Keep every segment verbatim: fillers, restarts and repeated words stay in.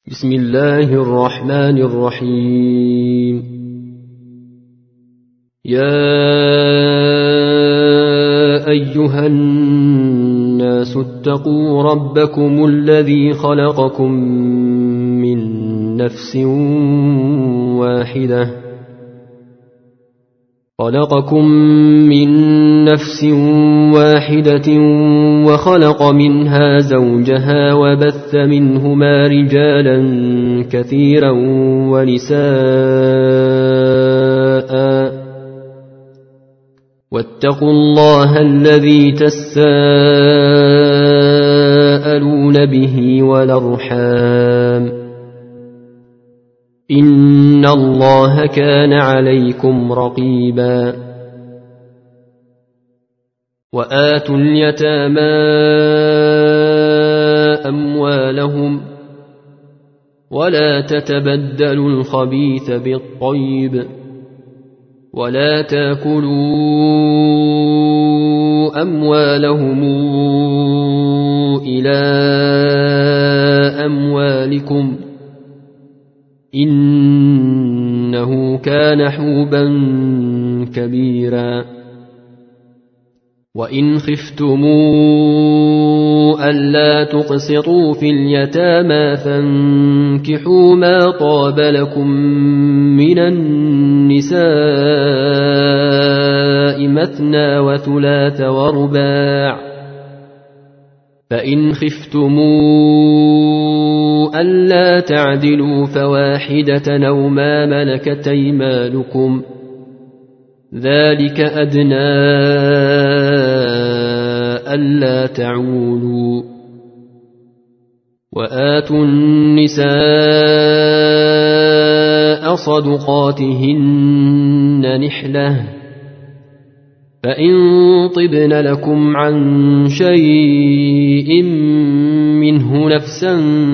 بسم الله الرحمن الرحيم. يا أيها الناس اتقوا ربكم الذي خلقكم من نفس واحدة خلقكم من نفس واحدة وخلق منها زوجها وبث منهما رجالا كثيرا ونساء واتقوا الله الذي تساءلون به والأرحام إن الله كان عليكم رقيبا. وآتوا اليتامى أموالهم ولا تتبدلوا الخبيث بالطيب ولا تأكلوا أموالهم إلى أموالكم إنه كان حوبا كبيرا. وإن خفتموا ألا تقسطوا في اليتامى فانكحوا ما طاب لكم من النساء مثنى وثلاث ورباع فإن خفتموا ألا تعدلوا فواحدة أو ما ملكت أيمانكم ذلك أدنى ألا تعولوا. وآتوا النساء صدقاتهن نحلة فإن طبن لكم عن شيء منه نفسا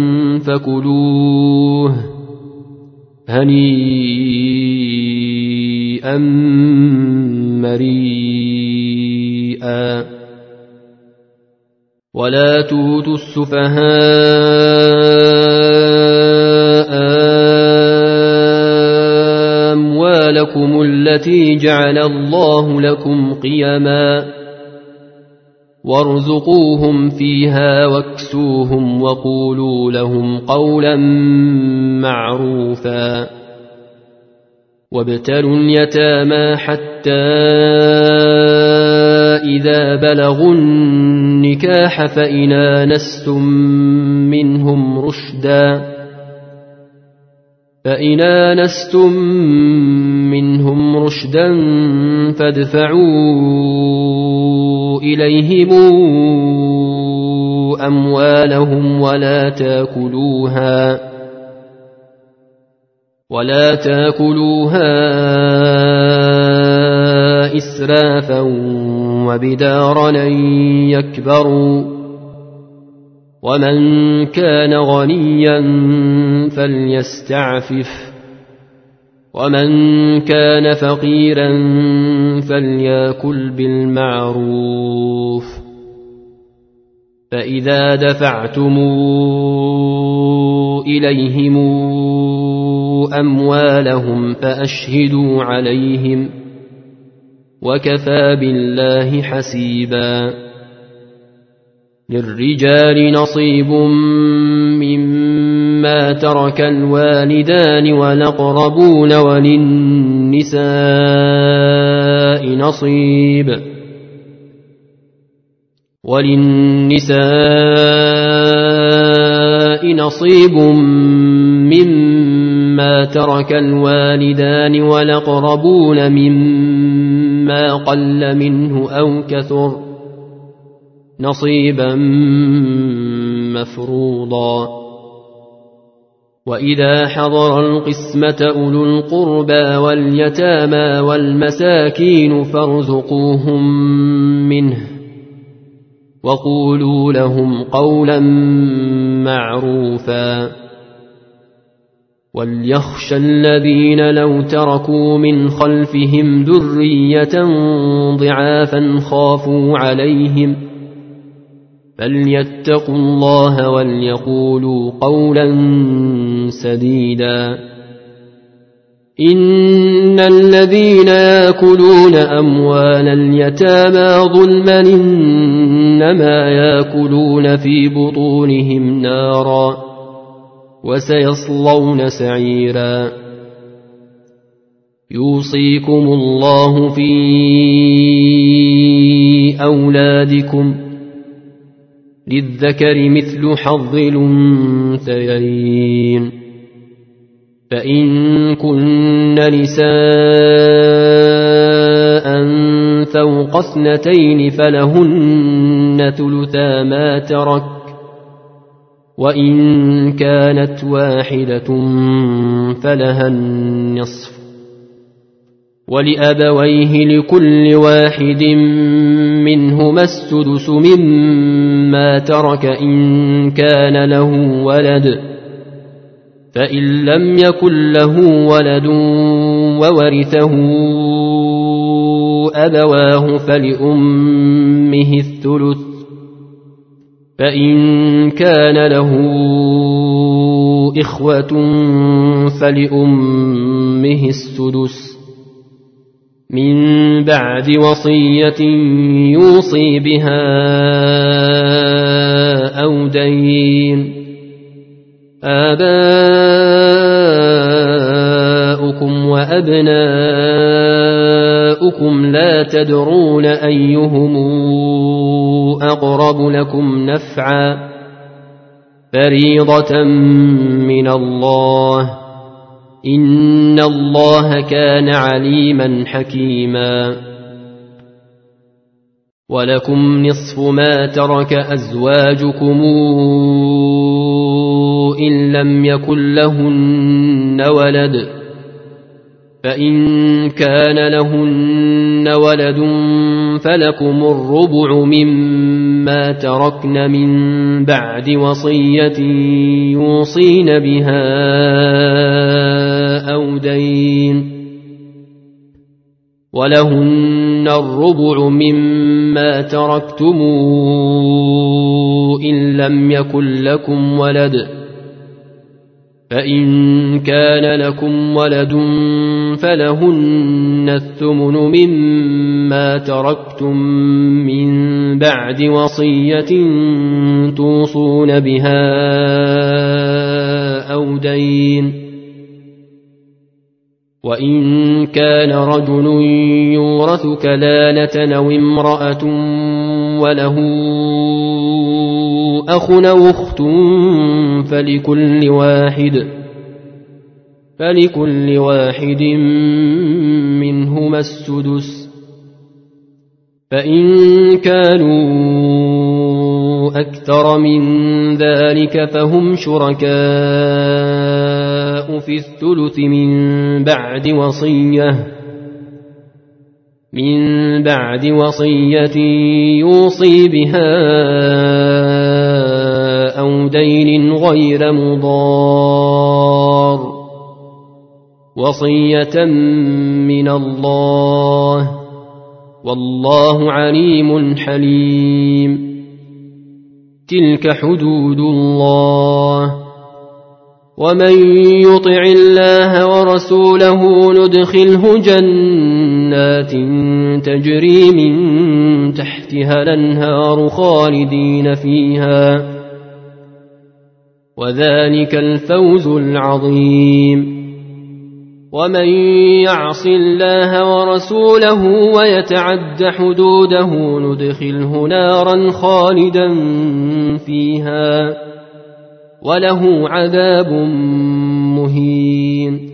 فكلوه هنيئا مريئا. ولا تؤتوا السفهاء أموالكم التي جعل الله لكم قيما وارزقوهم فيها واكسوهم وقولوا لهم قولا معروفا. وابتلوا اليتامى حتى إذا بلغوا النكاح فإن آنستم منهم رشدا فإن آنستم منهم رشدا فادفعوا إليهم أموالهم ولا تأكلوها ولا تأكلوها إسرافا وبدارا أن يكبروا ومن كان غنيا فليستعفف ومن كان فقيرا فليأكل بالمعروف. فإذا دفعتم إليهم أموالهم فأشهدوا عليهم وكفى بالله حسيبا. للرجال نصيب مما ترك الوالدان والأقربون وللنساء نصيب وللنساء نصيب مما ترك الوالدان والأقربون مما قل منه أو كثر نصيبا مفروضا. وإذا حضر القسمة أولو القربى واليتامى والمساكين فارزقوهم منه وقولوا لهم قولا معروفا. وليخشى الذين لو تركوا من خلفهم ذرية ضعافا خافوا عليهم فليتقوا الله وليقولوا قولا سديدا إن الذين يأكلون أموال اليتامى ظلما إنما يأكلون في بطونهم نارا وسيصلون سعيرا يوصيكم الله في أولادكم للذكر مثل حظ الأنثيين فإن كن نساء فوق اثنتين فلهن ثلثا ما ترك وإن كانت واحدة فلها النصف ولأبويه لكل واحد منهما السدس مما ترك إن كان له ولد فإن لم يكن له ولد وورثه أبواه فلأمه الثلث فإن كان له إخوة فلأمه السدس من بعد وصية يوصي بها أو دين آباؤكم وأبناؤكم لا تدرون أيهم أقرب لكم نفعا فريضة من الله إن الله كان عليما حكيما ولكم نصف ما ترك أزواجكم إن لم يكن لهن ولد فإن كان لهن ولد فلكم الربع مما تركن من بعد وصية يوصين بها أو دين ولهن الربع مما تركتم إن لم يكن لكم ولد فإن كان لكم ولد فلهن الثمن مما تركتم من بعد وصية توصون بها أو دين وإن كان رجل يورث كلالة أو امرأة وله أخ أو أخت فلكل واحد فلكل واحد منهما السدس فإن كانوا أكثر من ذلك فهم شركاء في الثلث من بعد وصية من بعد وصية يوصي بها أو دين غير مضار وصية من الله والله عليم حليم تلك حدود الله ومن يطع الله ورسوله ندخله جنات تجري من تحتها الأنهار خالدين فيها وذلك الفوز العظيم ومن يعص الله ورسوله ويتعد حدوده ندخله نارا خالدا فيها وله عذاب مهين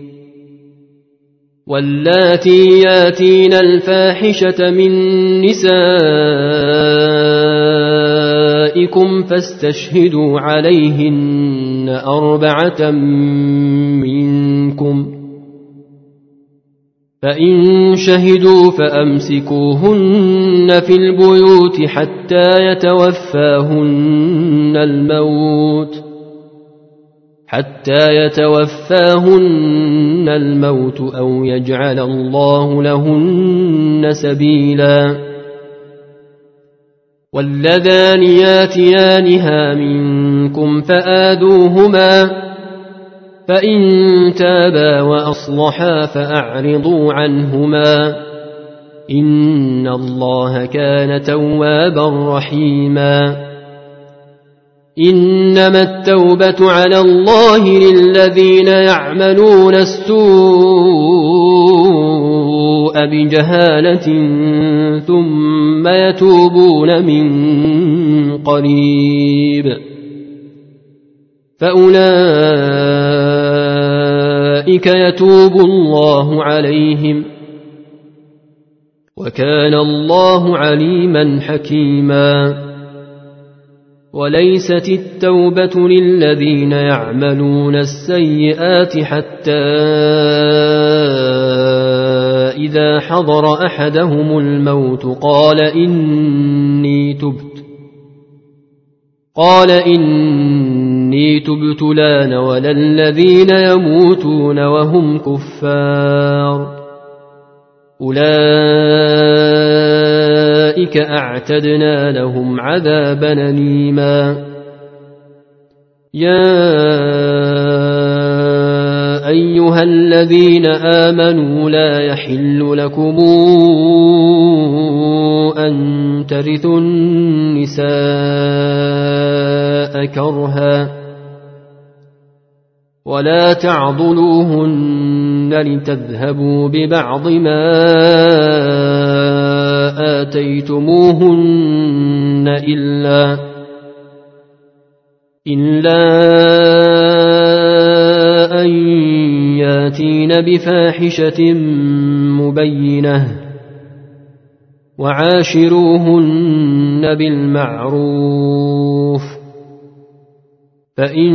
واللاتي ياتين الفاحشة من نسائكم فاستشهدوا عليهن أربعة منكم فإن شهدوا فأمسكوهن في البيوت حتى يتوفاهن الموت حتى يتوفاهن الموت أو يجعل الله لهن سبيلا واللذان ياتيانها منكم فآذوهما فإن تابا وأصلحا فأعرضوا عنهما إن الله كان توابا رحيما إنما التوبة على الله للذين يعملون السوء بجهالة ثم يتوبون من قريب فأولئك يتوب الله عليهم وكان الله عليما حكيما وليست التوبة للذين يعملون السيئات حتى إذا حضر أحدهم الموت قال إني تبت قال إني تبت لان ولا الذين يموتون وهم كفار أولئك أعتدنا لهم عذابا أليما يا أيها الذين آمنوا لا يحل لكم أن ترثوا النساء كرها ولا تعضلوهن لتذهبوا ببعض ما آتيتموهن إلا إلا أن ياتين بفاحشة مبينة وعاشروهن بالمعروف فإن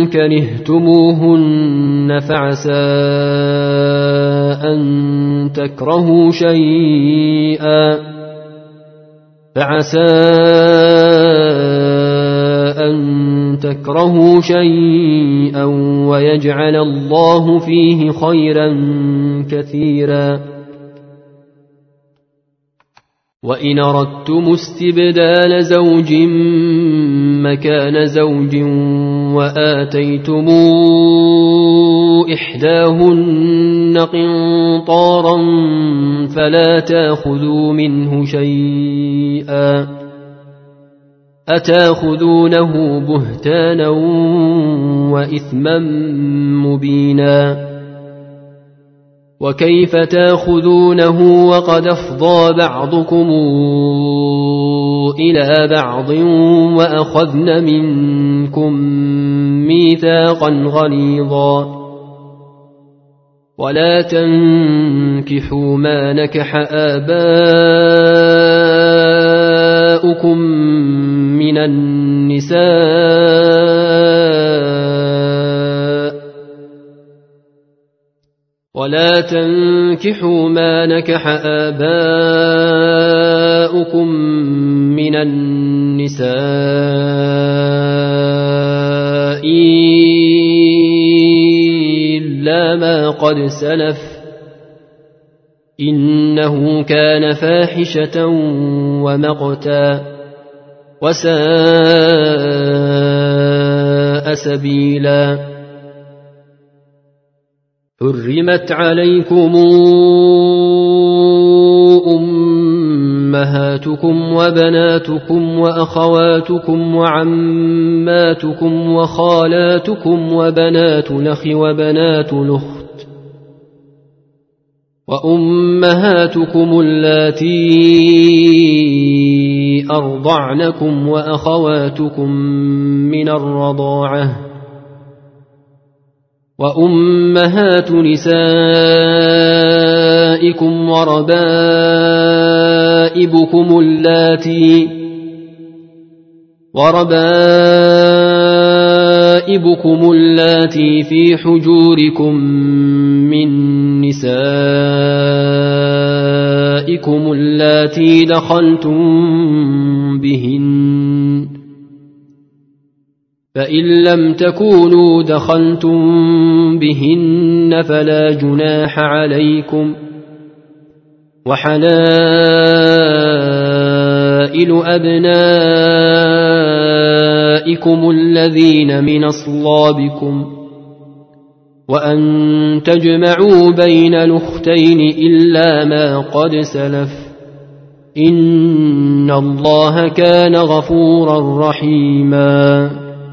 كرهتموهن فعسى أن تكرهوا شيئا فعسى أن تكرهوا شيئا ويجعل الله فيه خيرا كثيرا وإن أردتم استبدال زوج مكان زوج وآتيتم إحداهن قنطارا فلا تأخذوا منه شيئا أتأخذونه بهتانا وإثما مبينا وكيف تأخذونه وقد أفضى بعضكم إلى بعض وأخذن منكم ميثاقا غليظا ولا تنكحوا ما نكح آباؤكم من النساء ولا تنكحوا ما نكح آباؤكم من النساء إلا ما قد سلف إنه كان فاحشة ومقتا وساء سبيلا حرمت عليكم أمهاتكم وبناتكم وأخواتكم وعماتكم وخالاتكم وبنات الأخ وبنات الأخت وأمهاتكم اللاتي أرضعنكم وأخواتكم من الرضاعة وأمهات نسائكم وربائبكم اللاتي وربائبكم اللاتي في حجوركم من نسائكم اللاتي دخلتم بهن فإن لم تكونوا دخلتم بهن فلا جناح عليكم وحلائل حلائل أبنائكم الذين من أصلابكم وأن تجمعوا بين الأختين إلا ما قد سلف إن الله كان غفورا رحيما.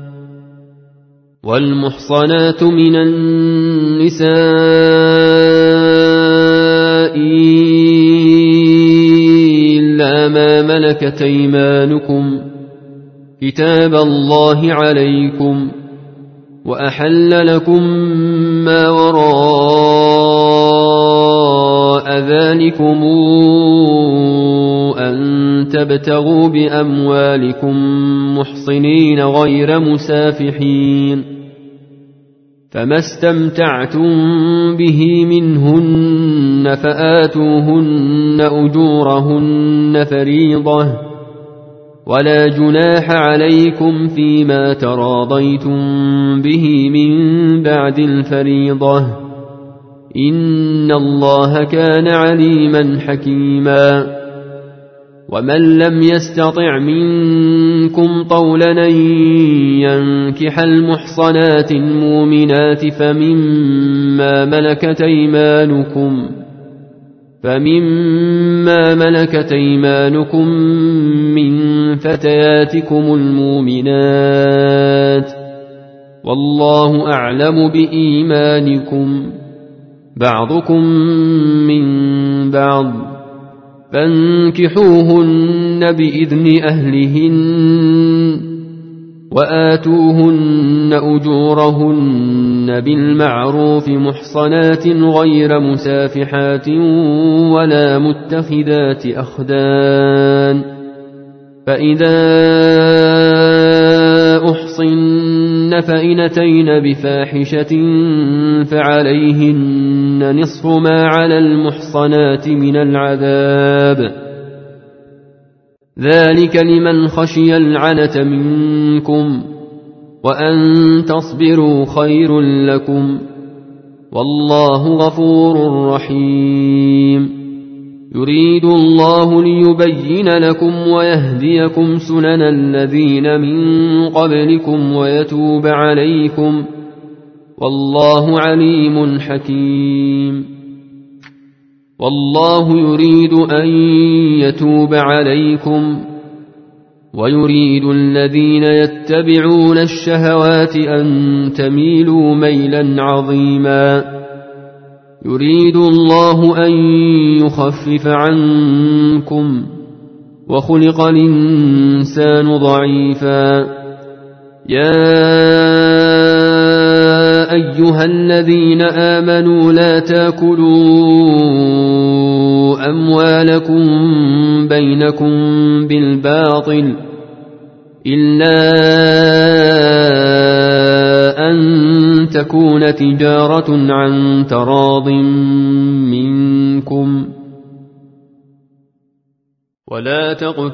والمحصنات من النساء إلا ما ملكت أيمانكم كتاب الله عليكم وأحل لكم ما وراء ذلكم أن تبتغوا بأموالكم محصنين غير مسافحين فما استمتعتم به منهن فآتوهن أجورهن فريضة ولا جناح عليكم فيما تراضيتم به من بعد الفريضة إن الله كان عليما حكيما. ومن لم يستطع منكم طولا أن ينكح المحصنات المؤمنات فمما ملكت أيمانكم فمما ملكت أيمانكم من فتياتكم المؤمنات والله أعلم بإيمانكم بعضكم من بعض فانكحوهن بإذن أهلهن وآتوهن أجورهن بالمعروف محصنات غير مسافحات ولا متخذات أخدان فإذا أحصن فإن أتين بفاحشة فعليهن نصف ما على المحصنات من العذاب ذلك لمن خشي العنة منكم وأن تصبروا خير لكم والله غفور رحيم. يريد الله ليبين لكم ويهديكم سنن الذين من قبلكم ويتوب عليكم والله عليم حكيم. والله يريد أن يتوب عليكم ويريد الذين يتبعون الشهوات أن تميلوا ميلا عظيما. يريد الله أن يخفف عنكم وخلق الإنسان ضعيفا. يا أيها الذين آمنوا لا تأكلوا أموالكم بينكم بالباطل إلا أن تكون تجارة عن تراض منكم ولا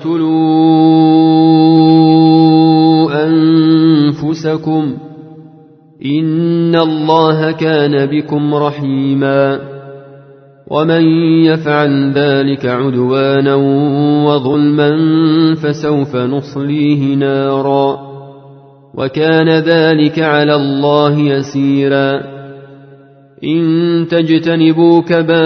تقتلوا أنفسكم إن الله كان بكم رحيما. ومن يفعل ذلك عدوانا وظلما فسوف نصليه نارا وكان ذلك على الله يسيرا. إن تجتنبوا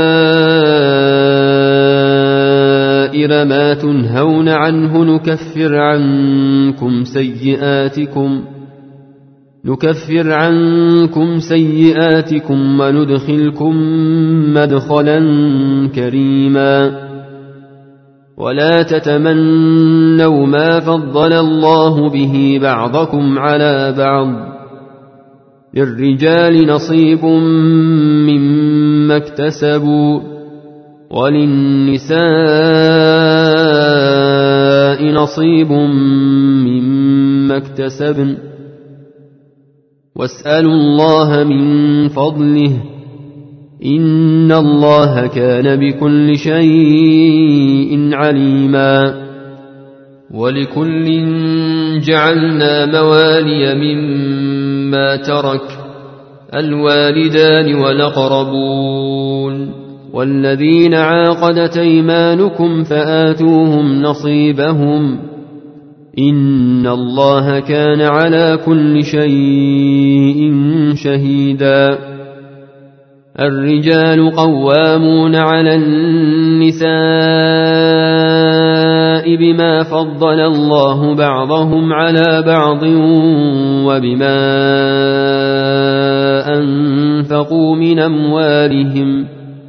كبائر ما تنهون عنه نكفر عنكم سيئاتكم نكفر عنكم سيئاتكم وندخلكم مدخلا كريما. ولا تتمنوا ما فضل الله به بعضكم على بعض للرجال نصيب مما اكتسبوا وللنساء نصيب مما اكتسبن واسألوا الله من فضله إن الله كان بكل شيء عليما. ولكل جعلنا موالي مما ترك الوالدان والأقربون والذين عاقدت أيمانكم فآتوهم نصيبهم إن الله كان على كل شيء شهيدا. الرجال قوامون على النساء بما فضل الله بعضهم على بعض وبما أنفقوا من أموالهم.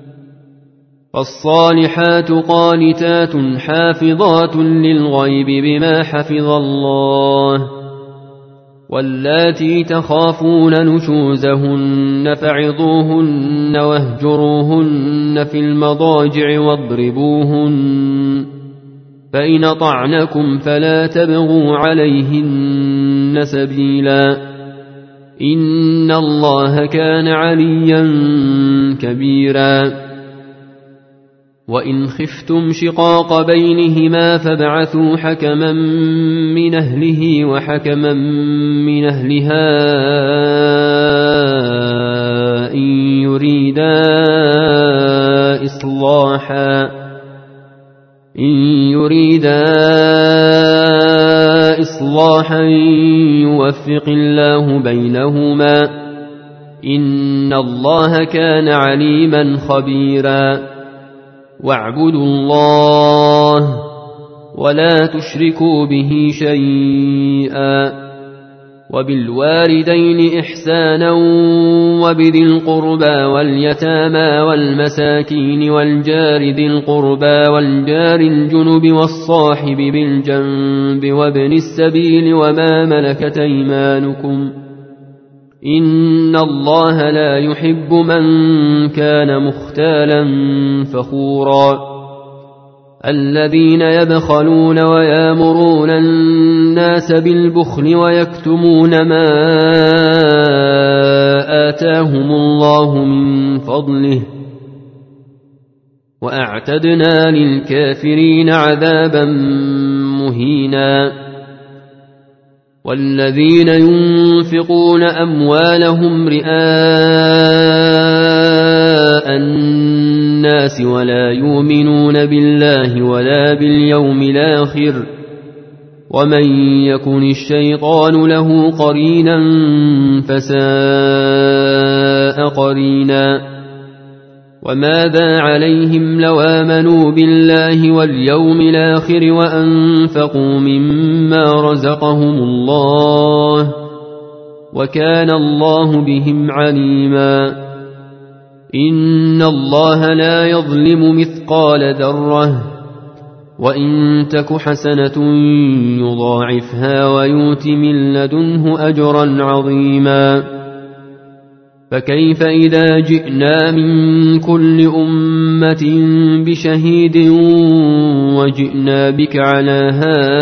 فالصالحات قانتات حافظات للغيب بما حفظ الله. واللاتي تخافون نشوزهن فعظوهن واهجروهن في المضاجع واضربوهن فإن طعنكم فلا تبغوا عليهن سبيلا إن الله كان عليا كبيرا. وإن خفتم شقاق بينهما فابعثوا حكما من أهله وحكما من أهلها إن يريدا إصلاحا إن يريدا إصلاحا يوفق الله بينهما إن الله كان عليما خبيرا. واعبدوا الله ولا تشركوا به شيئا وبالوالدين إحسانا وبذي القربى واليتامى والمساكين والجار ذي القربى والجار الجنب والصاحب بالجنب وابن السبيل وما ملكت أيمانكم إن الله لا يحب من كان مختالا فخورا. الذين يبخلون ويامرون الناس بالبخل ويكتمون ما آتاهم الله من فضله وأعتدنا للكافرين عذابا مهينا. والذين ينفقون أموالهم رئاء الناس ولا يؤمنون بالله ولا باليوم الآخر ومن يكن الشيطان له قرينا فساء قرينا. وماذا عليهم لو آمنوا بالله واليوم الآخر وأنفقوا مما رزقهم الله وكان الله بهم عليما. إن الله لا يظلم مثقال ذرة وإن تك حسنة يضاعفها ويؤت من لدنه أجرا عظيما. فكيف إذا جئنا من كل أمة بشهيد وجئنا بك على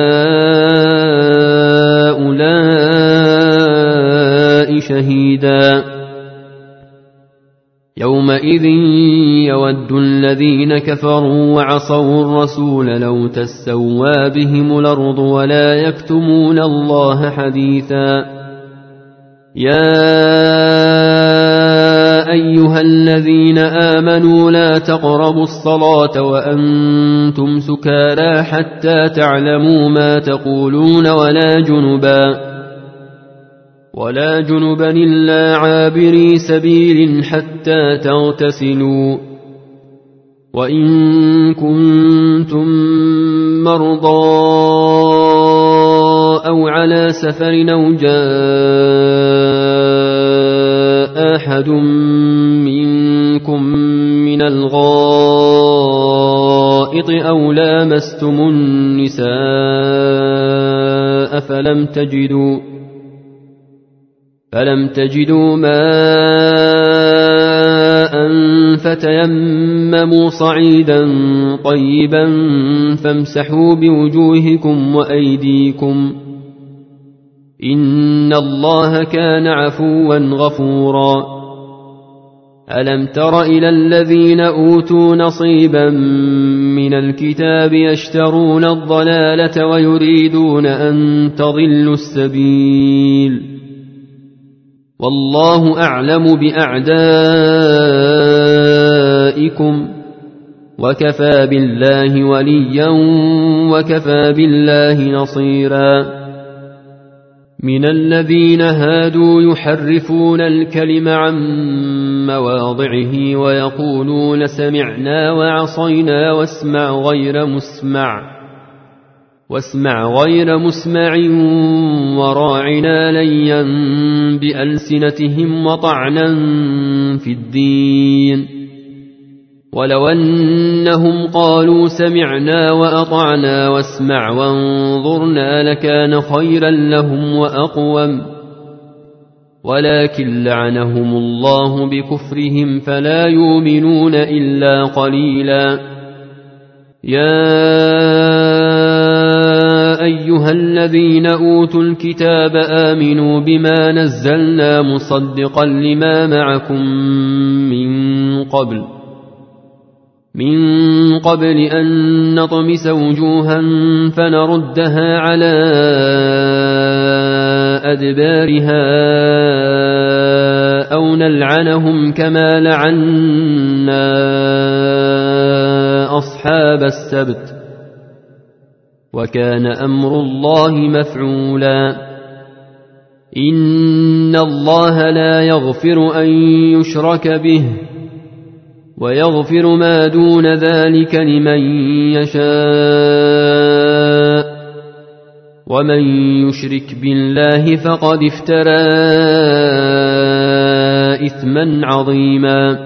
هؤلاء شهيدا. يومئذ يود الذين كفروا وعصوا الرسول لو تسوى بهم الأرض ولا يكتمون الله حديثا. يا أيها الذين آمنوا لا تقربوا الصلاة وأنتم سكارى حتى تعلموا ما تقولون ولا جنبا ولا جنبا إلا عابري سبيل حتى تغتسلوا. وإن كنتم مرضى أو على سفر أو جاء أحد منكم من الغائط أو لامستم النساء فلم تجدوا فلم تجدوا ماء فتيمموا صعيدا طيبا فامسحوا بوجوهكم وأيديكم إن الله كان عفوا غفورا. ألم تر إلى الذين أوتوا نصيبا من الكتاب يشترون الضلالة ويريدون أن تضلوا السبيل والله أعلم بأعدائكم أولئكم وكفى بالله وليا وكفى بالله نصيرا. من الذين هادوا يحرفون الكلم عن مواضعه ويقولون سمعنا وعصينا واسمع غير مسمع واسمع غير مسمع وراعنا ليا بألسنتهم وطعنا في الدين. ولو أنهم قالوا سمعنا وأطعنا واسمع وانظرنا لكان خيرا لهم وأقوم، ولكن لعنهم الله بكفرهم فلا يؤمنون إلا قليلا. يا أيها الذين أوتوا الكتاب آمنوا بما نزلنا مصدقا لما معكم من قبل من قبل أن نطمس وجوها فنردها على أدبارها أو نلعنهم كما لعنا أصحاب السبت وكان أمر الله مفعولا. إن الله لا يغفر أن يشرك به ويغفر ما دون ذلك لمن يشاء، ومن يشرك بالله فقد افترى إثما عظيما.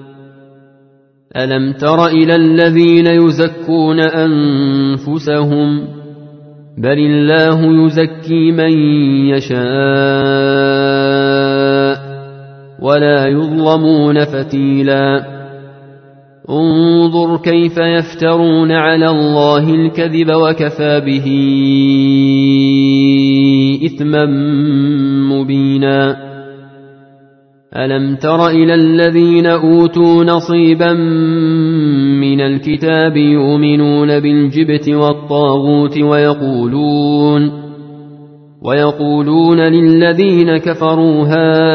ألم تر إلى الذين يزكون أنفسهم بل الله يزكي من يشاء ولا يظلمون فتيلا. انظر كيف يفترون على الله الكذب وكفى به إثما مبينا. ألم تر إلى الذين أوتوا نصيبا من الكتاب يؤمنون بالجبت والطاغوت ويقولون ويقولون للذين كفروا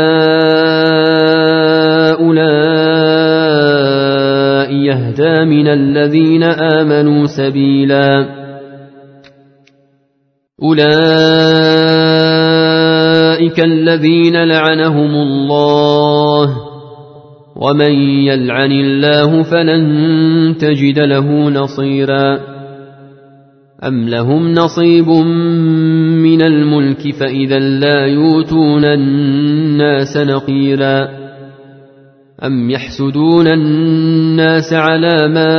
هؤلاء يهدى من الذين آمنوا سبيلا. أولئك الذين لعنهم الله ومن يلعن الله فلن تجد له نصيرا. أم لهم نصيب من الملك فإذا لا يؤتون الناس نقيرا. أم يحسدون الناس على ما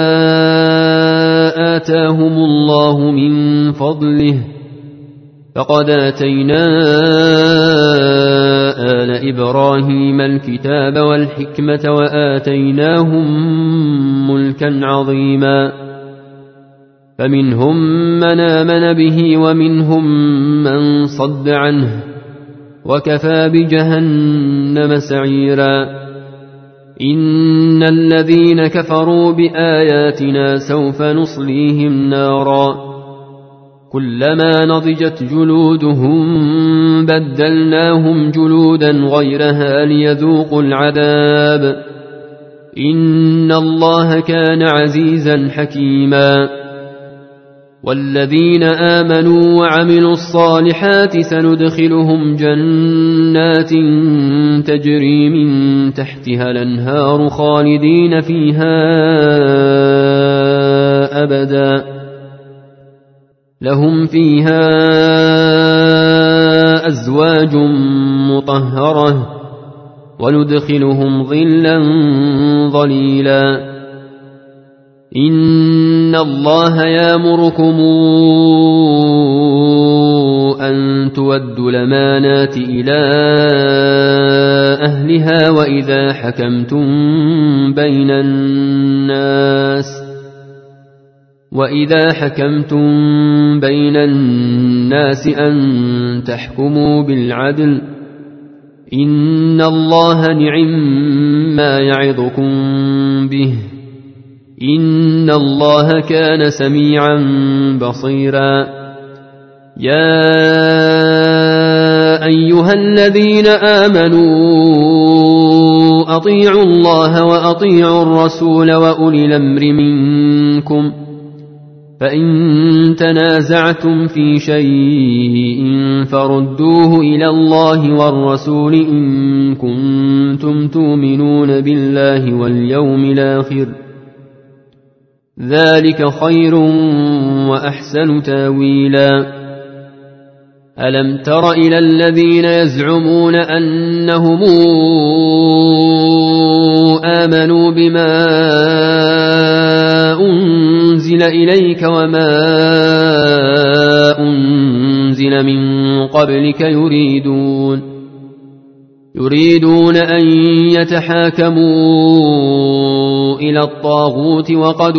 آتاهم الله من فضله فقد آتينا آل إبراهيم الكتاب والحكمة وآتيناهم ملكا عظيما. فمنهم من آمن به ومنهم من صد عنه وكفى بجهنم سعيرا. إن الذين كفروا بآياتنا سوف نصليهم نارا كلما نضجت جلودهم بدلناهم جلودا غيرها ليذوقوا العذاب إن الله كان عزيزا حكيما. والذين آمنوا وعملوا الصالحات سندخلهم جنات تجري من تحتها الأنهار خالدين فيها أبدا لهم فيها أزواج مطهرة وندخلهم ظلا ظليلا. إن الله يأمركم أن تودوا الأمانات إلى أهلها وإذا حكمتم بين الناس وإذا حكمتم بين الناس أن تحكموا بالعدل إن الله نعم ما يعظكم به إن الله كان سميعا بصيرا. يا أيها الذين آمنوا أطيعوا الله وأطيعوا الرسول وأولي الأمر منكم فإن تنازعتم في شيء فردوه إلى الله والرسول إن كنتم تؤمنون بالله واليوم الآخر ذلك خير وأحسن تاويلا ألم تر إلى الذين يزعمون أنهم آمنوا بما أنزل إليك وما أنزل من قبلك يريدون يريدون أن يتحاكموا إلى الطاغوت وقد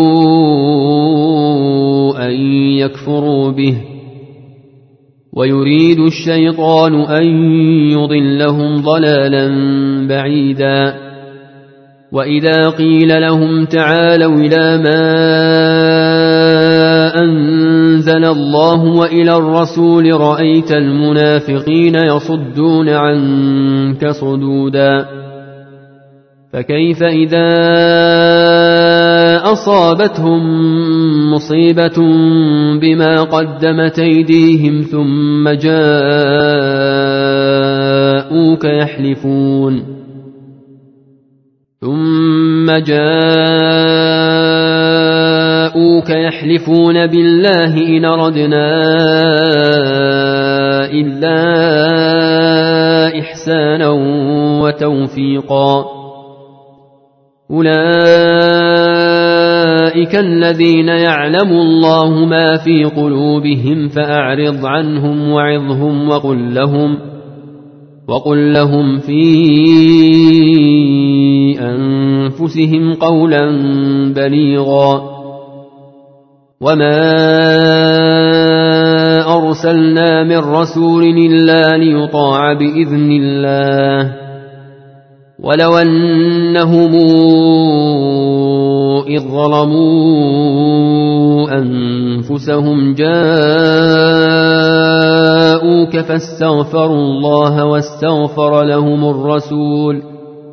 أمروا أن يكفروا به ويريد الشيطان أن يضلهم ضلالا بعيدا وإذا قيل لهم تعالوا إلى ما أنزل الله وإلى الرسول رأيت المنافقين يصدون عنك صدودا فكيف إذا أصابتهم مصيبة بما قدمت أيديهم ثم جاءوك يحلفون ثم جاءوك يحلفون بالله إن أردنا إلا إحسانا وتوفيقا أولئك الذين يعلم الله ما في قلوبهم فأعرض عنهم وعظهم وقل لهم وقل لهم في أنفسهم قولا بليغا وما أرسلنا من رسول إلا ليطاع بإذن الله ولو أنهم إذ ظلموا أنفسهم جاءوك فاستغفروا الله واستغفر لهم الرسول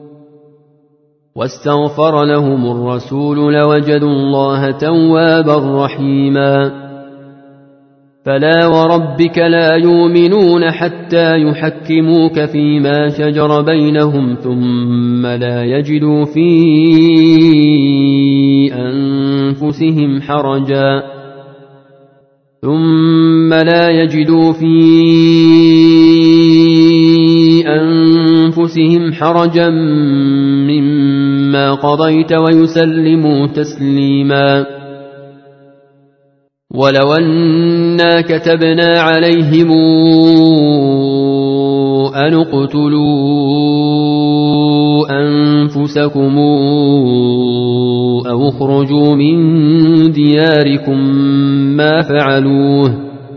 واستغفر لهم الرسول لوجدوا الله توابا رحيما فلا وربك لا يؤمنون حتى يحكموك فيما شجر بينهم ثم لا يجدوا في أنفسهم حرجا ثم لا يجدوا في أنفسهم حرجا مما قضيت ويسلموا تسليما ولو أنا كتبنا عليهم أن اقتلوا أنفسكم أو اخرجوا من دياركم ما فعلوه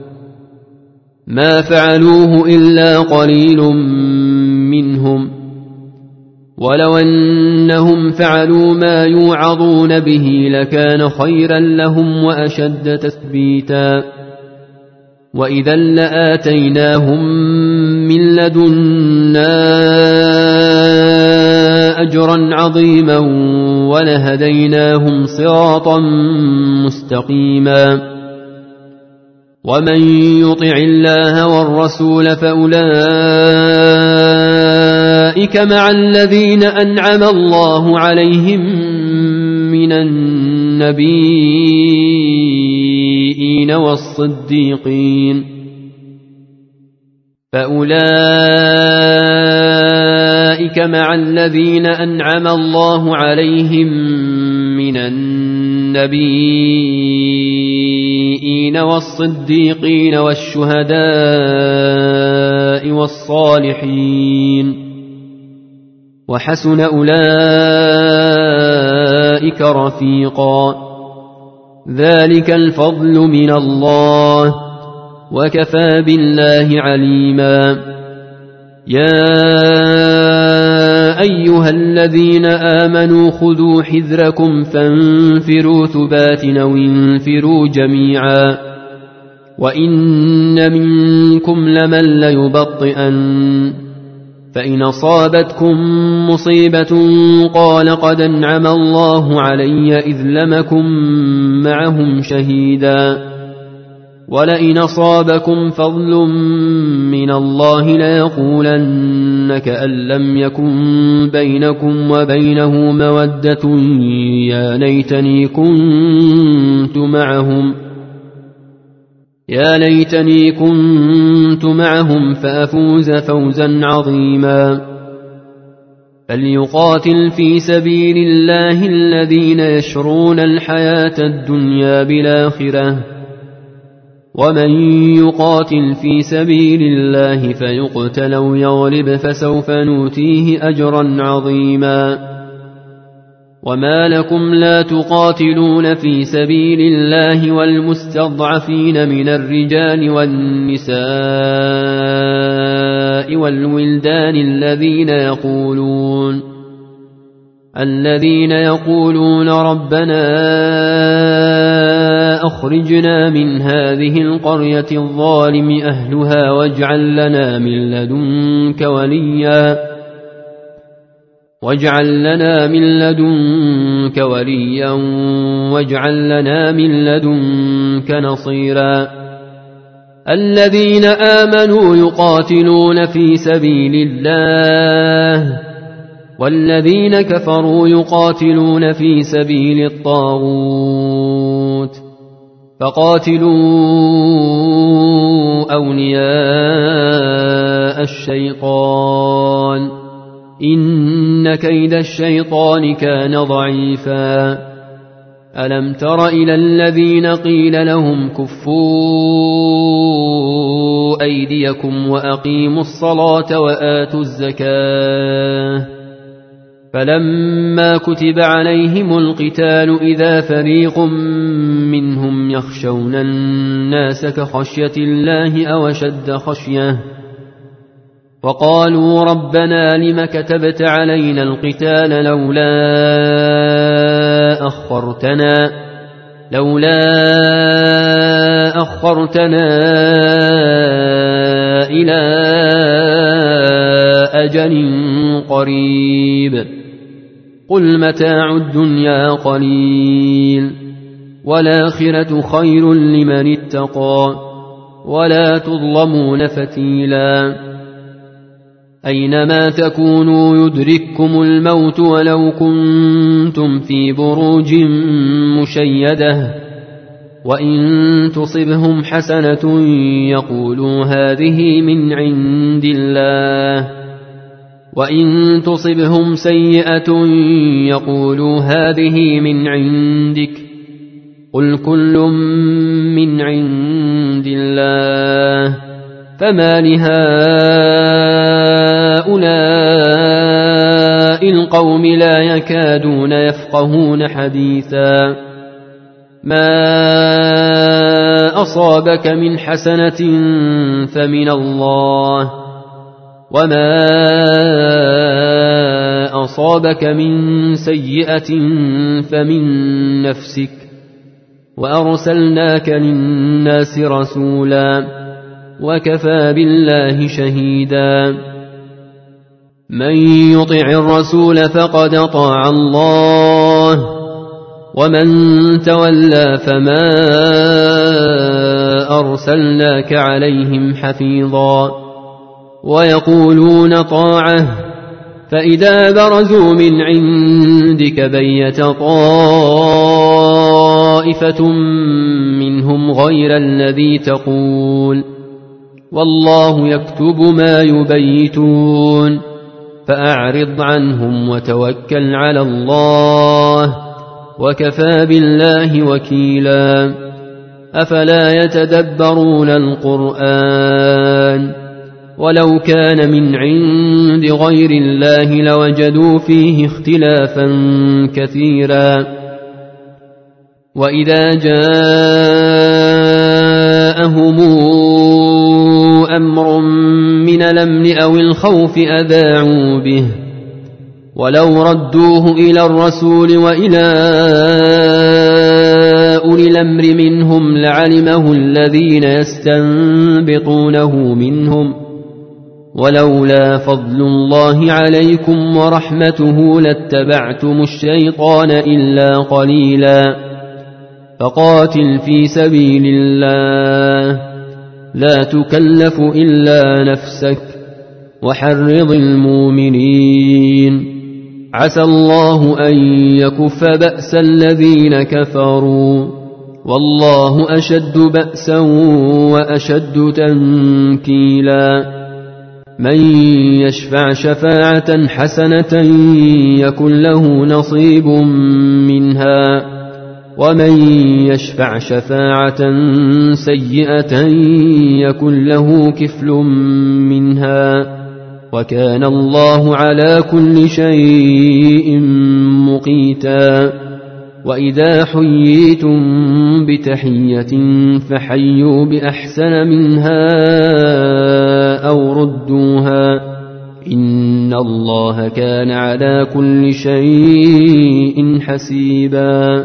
ما فعلوه إلا قليل منهم ولو أنهم فعلوا ما يوعظون به لكان خيرا لهم وأشد تثبيتا وإذا لآتيناهم من لدنا أجرا عظيما ولهديناهم صراطا مستقيما ومن يطع الله والرسول فأولئك مع الذين أنعم الله عليهم من النبيين والصديقين فأولئك مع الذين أنعم الله عليهم من النبيين والصديقين والشهداء والصالحين وحسن أولئك رفيقا ذلك الفضل من الله وكفى بالله عليما يا أيها الذين آمنوا خذوا حذركم فانفروا ثبات أو انفروا جميعا وإن منكم لمن ليبطئن فإن أصابتكم مصيبة قال قد أنعم الله علي إذ لم أكن معهم شهيدا ولئن أصابكم فضل من الله ليقولن كأن لم يكن بينكم وبينه مودة يا ليتني كنت معهم يا ليتني كنت معهم فأفوز فوزا عظيما فليقاتل في سبيل الله الذين يشرون الحياة الدنيا بالآخرة ومن يقاتل في سبيل الله فيقتل أو يغلب فسوف نؤتيه أجرا عظيما وما لكم لا تقاتلون في سبيل الله والمستضعفين من الرجال والنساء والولدان الذين يقولون الذين يقولون ربنا أخرجنا من هذه القرية الظالم أهلها واجعل لنا من لدنك وليا واجعل لنا من لدنك وليا واجعل لنا من لدنك نصيرا الذين آمنوا يقاتلون في سبيل الله والذين كفروا يقاتلون في سبيل الطاغوت فقاتلوا أولياء الشيطان إن كيد الشيطان كان ضعيفا ألم تر إلى الذين قيل لهم كفوا أيديكم وأقيموا الصلاة وآتوا الزكاة فلما كتب عليهم القتال إذا فريق منهم يخشون الناس كخشية الله أو أشد خشية وقالوا ربنا لم كتبت علينا القتال لولا أخرتنا لولا أخرتنا إلى أجل قريب قل متاع الدنيا قليل والآخرة خير لمن اتقى ولا تظلمون فتيلا أينما تكونوا يدرككم الموت ولو كنتم في بروج مشيدة وإن تصبهم حسنة يقولوا هذه من عند الله وإن تصبهم سيئة يقولوا هذه من عندك قل كل من عند الله فما لهؤلاء القوم لا يكادون يفقهون حديثا ما أصابك من حسنة فمن الله وما أصابك من سيئة فمن نفسك وأرسلناك للناس رسولا وكفى بالله شهيدا من يطع الرسول فقد أطاع الله ومن تولى فما أرسلناك عليهم حفيظا ويقولون طاعة فإذا برزوا من عندك بيت طائفة منهم غير الذي تقول والله يكتب ما يبيتون فأعرض عنهم وتوكل على الله وكفى بالله وكيلا أفلا يتدبرون القرآن ولو كان من عند غير الله لوجدوا فيه اختلافا كثيرا وإذا جاءهم أمر من الأمن أو الخوف أذاعوا به ولو ردوه إلى الرسول وإلى أولي الأمر منهم لعلمه الذين يستنبطونه منهم ولولا فضل الله عليكم ورحمته لاتبعتم الشيطان إلا قليلا فقاتل في سبيل الله لا تكلف إلا نفسك وحرض المؤمنين عسى الله أن يكف بأس الذين كفروا والله أشد بأسا وأشد تنكيلا من يشفع شفاعة حسنة يكن له نصيب منها ومن يشفع شفاعة سيئة يكن له كفل منها وكان الله على كل شيء مقيتا وإذا حييتم بتحية فحيوا بأحسن منها أو ردوها إن الله كان على كل شيء حسيبا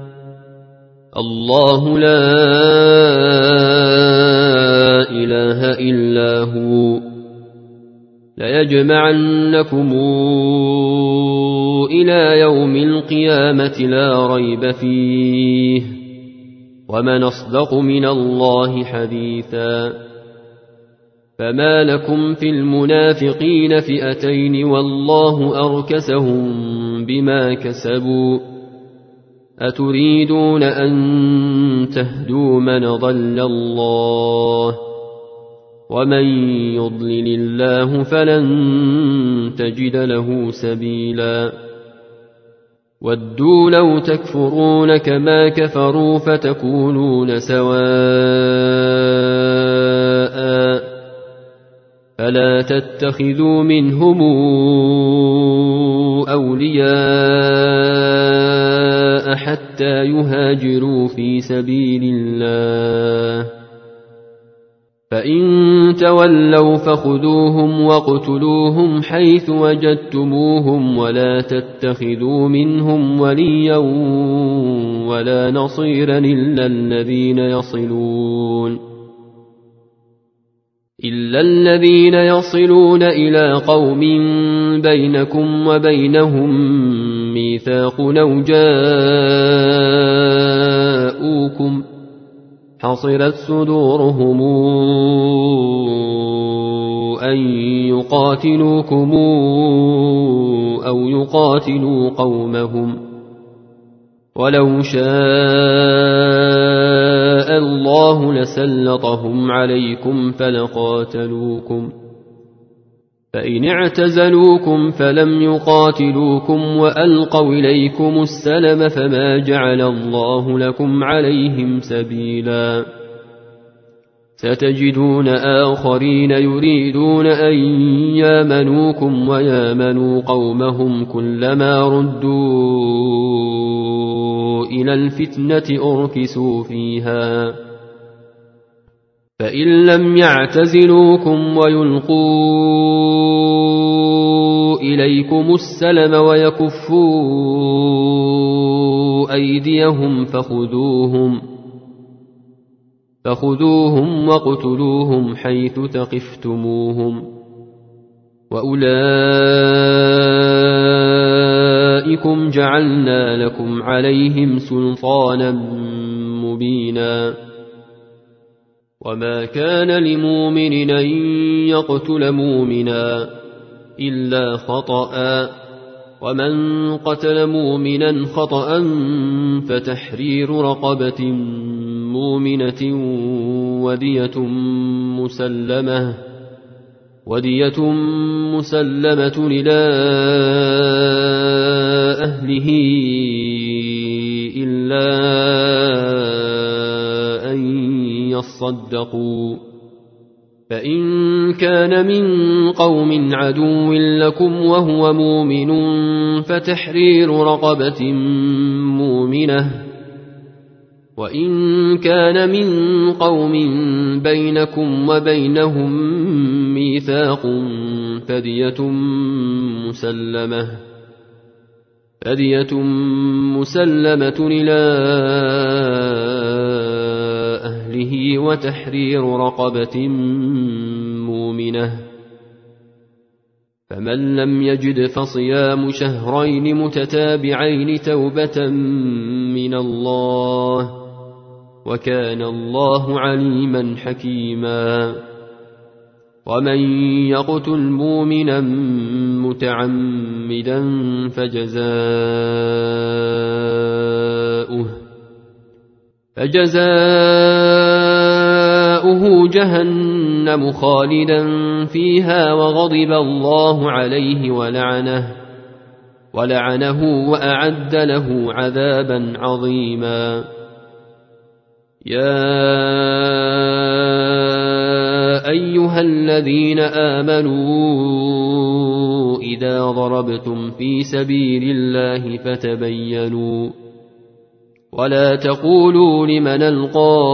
الله لا إله إلا هو ليجمعنكم إلى يوم القيامة لا ريب فيه ومن أصدق من الله حديثا فما لكم في المنافقين فئتين والله أركسهم بما كسبوا أتريدون أن تهدوا من ضل الله ومن يضلل الله فلن تجد له سبيلا ودوا لو تكفرون كما كفروا فتكونون سواء فلا تتخذوا منهم أولياء حتى يهاجروا في سبيل الله فإن تولوا فخذوهم واقتلوهم حيث وجدتموهم ولا تتخذوا منهم وليا ولا نصيرا إلا الذين يصلون إلا الذين يصلون إلى قوم بينكم وبينهم ميثاق أو جاءوكم حصرت صدورهم أن يقاتلوكم أو يقاتلوا قومهم ولو شاء الله لسلطهم عليكم فلقاتلوكم فإن اعتزلوكم فلم يقاتلوكم وألقوا إليكم السلم فما جعل الله لكم عليهم سبيلا ستجدون آخرين يريدون أن يامنوكم ويامنوا قومهم كلما ردوا إلى الفتنة أركسوا فيها فإن لم يعتزلوكم ويلقوا إليكم السلم ويكفوا أيديهم فخذوهم فخذوهم واقتلوهم حيث ثقفتموهم وأولئكم جعلنا لكم عليهم سلطانا مبينا وما كان لمؤمن أن يقتل مؤمنا إلا خطأ ومن قتل مؤمنا خطأ فتحرير رقبة مؤمنة ودية مسلمة ودية مسلمة إلى أهله إلا أن يصدقوا فإن كان من قوم عدو لكم وهو مؤمن فتحرير رقبة مؤمنة وإن كان من قوم بينكم وبينهم ميثاق فدية مسلمة فدية مسلمة إلى أهله وتحرير رقبة مؤمنة فمن لم يجد فصيام شهرين متتابعين توبة من الله وكان الله عليما حكيما ومن يقتل مؤمنا متعمدا فجزاؤه فجزاؤه جهنم خالدا فيها وغضب الله عليه ولعنه ولعنه وأعد له عذابا عظيما يا أيها الذين آمنوا إذا ضربتم في سبيل الله فتبينوا ولا تقولوا لمن ألقى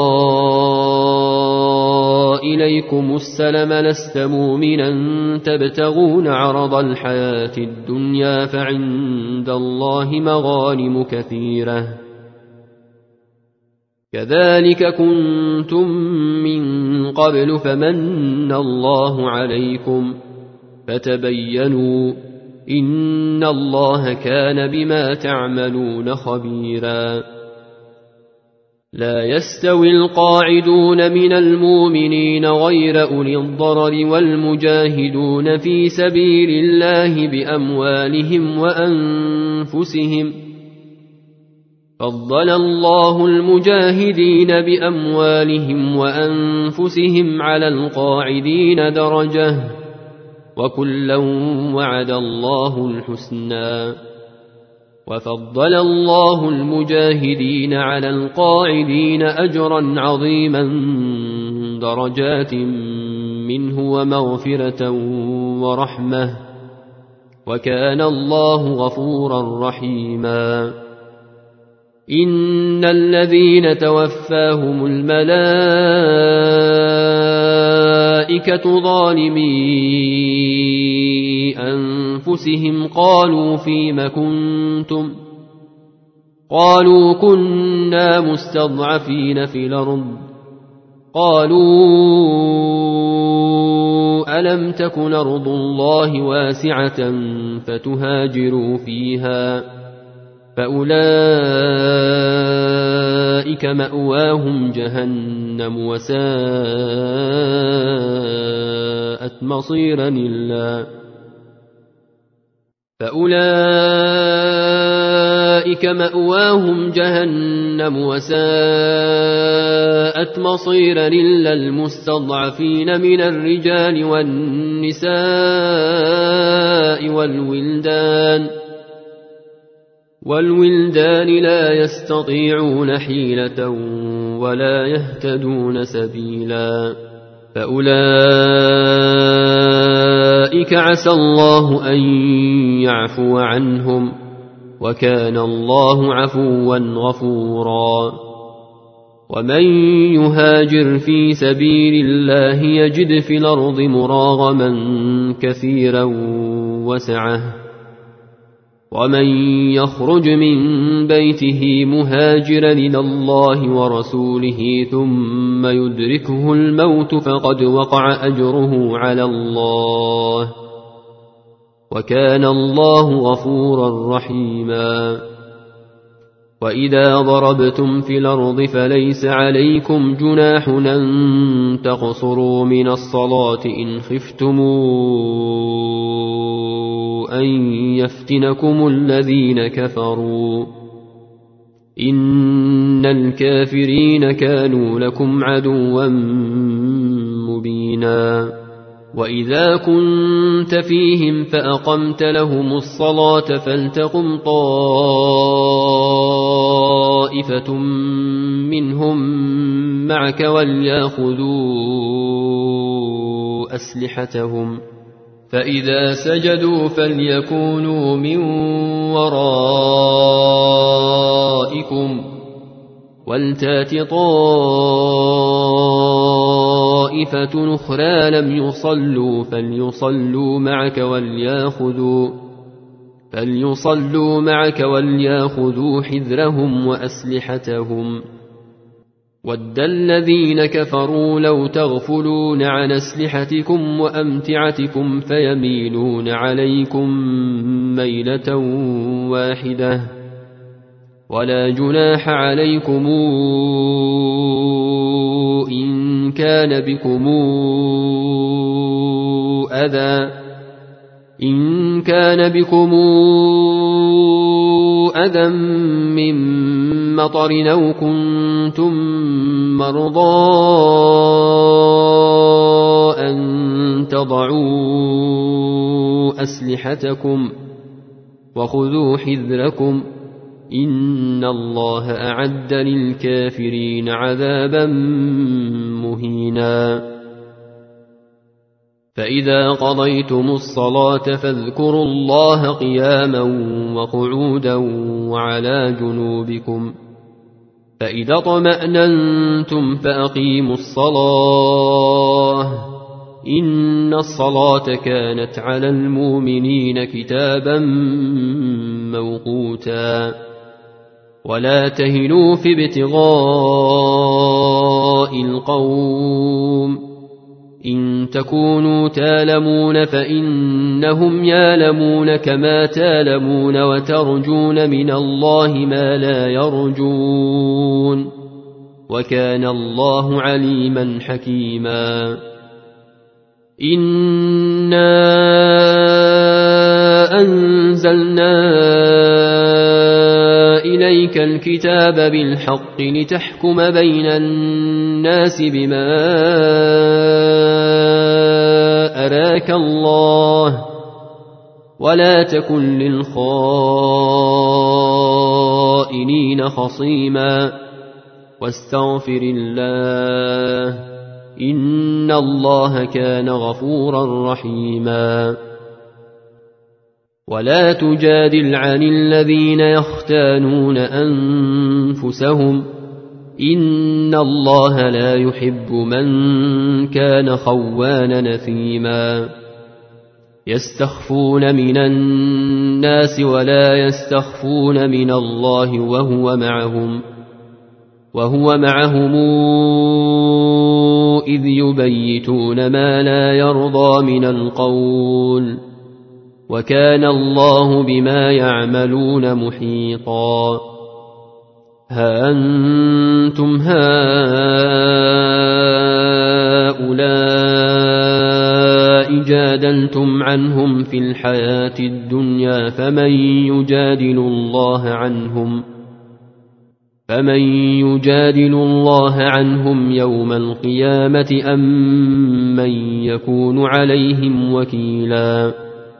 إليكم السلم لست مؤمنا تبتغون عرض الحياة الدنيا فعند الله مغانم كثيرة كذلك كنتم من قبل فمن الله عليكم فتبينوا إن الله كان بما تعملون خبيرا لا يستوي القاعدون من المؤمنين غير أولي الضرر والمجاهدون في سبيل الله بأموالهم وأنفسهم فضل الله المجاهدين بأموالهم وأنفسهم على القاعدين درجة وكلا وعد الله الحسنى وفضل الله المجاهدين على القاعدين أجرا عظيما درجات منه ومغفرة ورحمة وكان الله غفورا رحيما إن الذين توفاهم الملائكة ظالمي أنفسهم قالوا فيم كنتم قالوا كنا مستضعفين في الأرض قالوا ألم تكن أرض الله واسعة فتهاجروا فيها فأولئك مأواهم جهنم وساءت مصيرا إلا فأولئك مأواهم جهنم وساءت مصيرا إلا المستضعفين من الرجال والنساء والولدان والولدان لا يستطيعون حيلة ولا يهتدون سبيلا فأولئك عسى الله أن يعفو عنهم وكان الله عفوا غفورا ومن يهاجر في سبيل الله يجد في الأرض مراغما كثيرا وسعة ومن يخرج من بيته مهاجرا إلى الله ورسوله ثم يدركه الموت فقد وقع أجره على الله وكان الله غفورا رحيما وإذا ضربتم في الأرض فليس عليكم جناح أن تقصروا من الصلاة إن خفتموا أن يفتنكم الذين كفروا إن الكافرين كانوا لكم عدوا مبينا وإذا كنت فيهم فأقمت لهم الصلاة فلتقم طائفة منهم معك وليأخذوا أسلحتهم فإذا سجدوا فليكونوا من ورائكم ولتات طائفة أخرى لم يصلوا فليصلوا معك وليأخذوا فليصلوا معك وليأخذوا حذرهم وأسلحتهم وَدَّ الَّذِينَ كَفَرُوا لَوْ تَغْفُلُونَ عَنْ أَسْلِحَتِكُمْ وَأَمْتِعَتِكُمْ فَيَمِيلُونَ عَلَيْكُمْ مَيْلَةً وَاحِدَةً وَلَا جُنَاحَ عَلَيْكُمْ إِن كَانَ بِكُمْ أَذًى إن كان بكم أذى من مطر أو كنتم مرضى أن تضعوا أسلحتكم وخذوا حذركم إن الله أعد للكافرين عذابا مهينا فإذا قضيتم الصلاة فاذكروا الله قياما وقعودا وعلى جنوبكم فإذا اطمأننتم فأقيموا الصلاة إن الصلاة كانت على المؤمنين كتابا موقوتا ولا تهنوا في ابتغاء القوم إن تكونوا تالمون فإنهم يالمون كما تالمون وترجون من الله ما لا يرجون وكان الله عليما حكيما إنا أنزلنا إليك الكتاب بالحق لتحكم بين الناس بما أراك الله ولا تكن للخائنين خصيما واستغفر الله إن الله كان غفورا رحيما ولا تجادل عن الذين يختانون أنفسهم إن الله لا يحب من كان خوانا نثيما يستخفون من الناس ولا يستخفون من الله وهو معهم وهو معهم إذ يبيتون ما لا يرضى من القول وكان الله بما يعملون محيطا ها أنتم هؤلاء جادلتم عنهم في الحياة الدنيا فمن يجادل الله عنهم فمن يجادل الله عنهم يوم القيامة أم من يكون عليهم وكيلا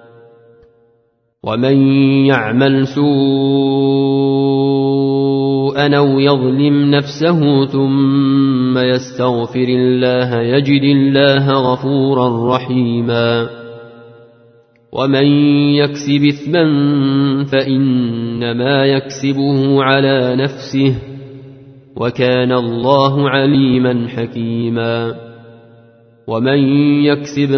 ومن يعمل سوءا أو يظلم نفسه ثم يستغفر الله يجد الله غفورا رحيما ومن يكسب إثما فإنما يكسبه على نفسه وكان الله عليما حكيما ومن يكسب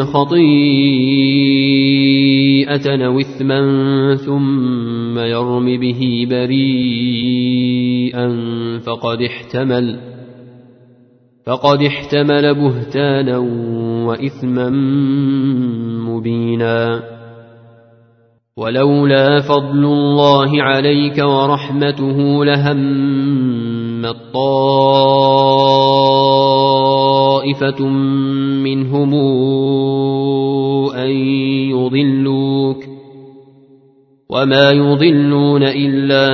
خطيئة أو إثما ثم يرم به بريئا فقد احتمل فقد احتمل بهتانا وإثما مبينا ولولا فضل الله عليك ورحمته لهمت طائفة منهم أن يضلوك وما يضلون إلا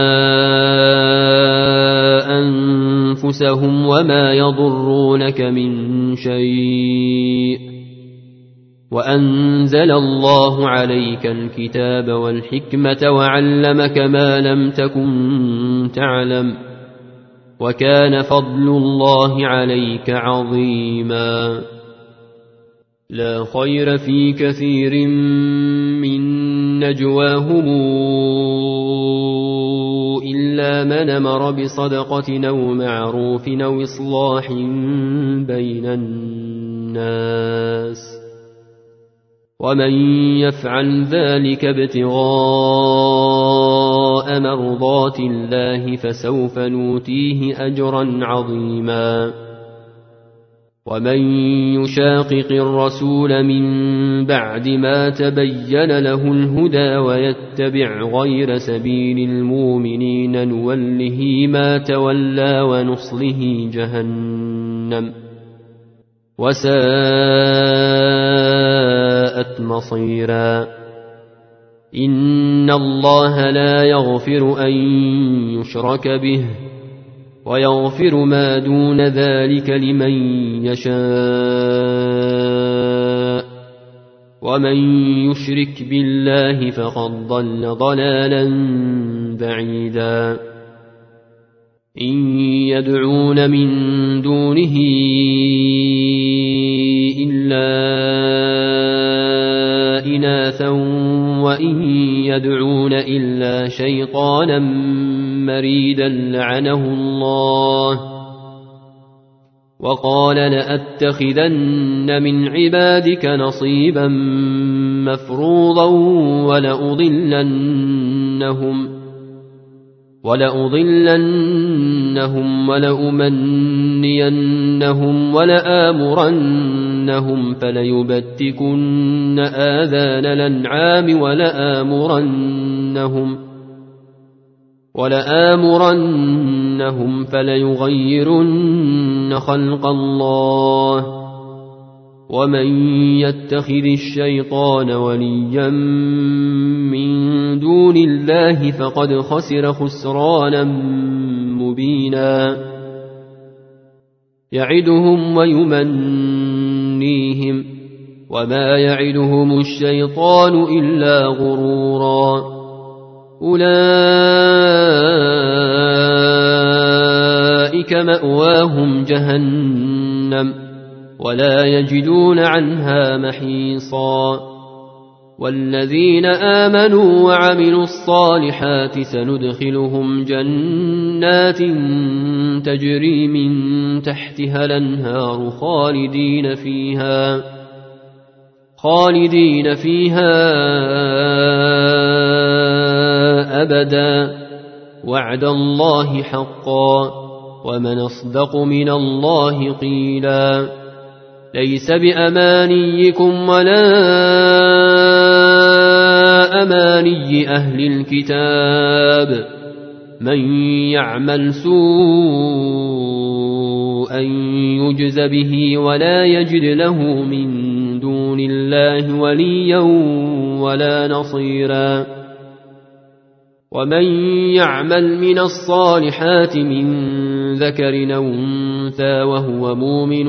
أنفسهم وما يضرونك من شيء وأنزل الله عليك الكتاب والحكمة وعلمك ما لم تكن تعلم وكان فضل الله عليك عظيما لا خير في كثير من نجواهم إلا من أمر بصدقة أو معروف أو إصلاح بين الناس ومن يفعل ذلك ابتغاء ابتغاء مرضات الله فسوف نؤتيه أجرا عظيما. ومن يشاقق الرسول من بعد ما تبين له الهدى ويتبع غير سبيل المؤمنين نوله ما تولى ونصله جهنم وساءت مصيرا. إن الله لا يغفر أن يشرك به ويغفر ما دون ذلك لمن يشاء ومن يشرك بالله فقد ضل ضلالا بعيدا. إن يدعون من دونه إلا إناثا وإن يدعون إلا شيطانا مريدا لعنه الله وقال لأتخذن من عبادك نصيبا مفروضا ولأضلنهم ولأضلنهم ولأمنينهم ولآمرنهم فليبتكن آذان الأنعام ولآمرنهم ولآمرنهم فليغيرن خلق الله ومن يتخذ الشيطان وليا من دون الله فقد خسر خسرانا مبينا. يعدهم ويمنيهم وما يعدهم الشيطان إلا غرورا. أولئك مأواهم جهنم ولا يجدون عنها محيصا. والذين آمنوا وعملوا الصالحات سندخلهم جنات تجري من تحتها الأنهار خالدين فيها خالدين فيها أبدا وعد الله حقا ومن أصدق من الله قيلا. ليس بأمانيكم ولا أماني أهل الكتاب من يعمل سوءا يجز به ولا يجد له من دون الله وليا ولا نصيرا. ومن يعمل من الصالحات من ذكر أو أنثى وهو مؤمن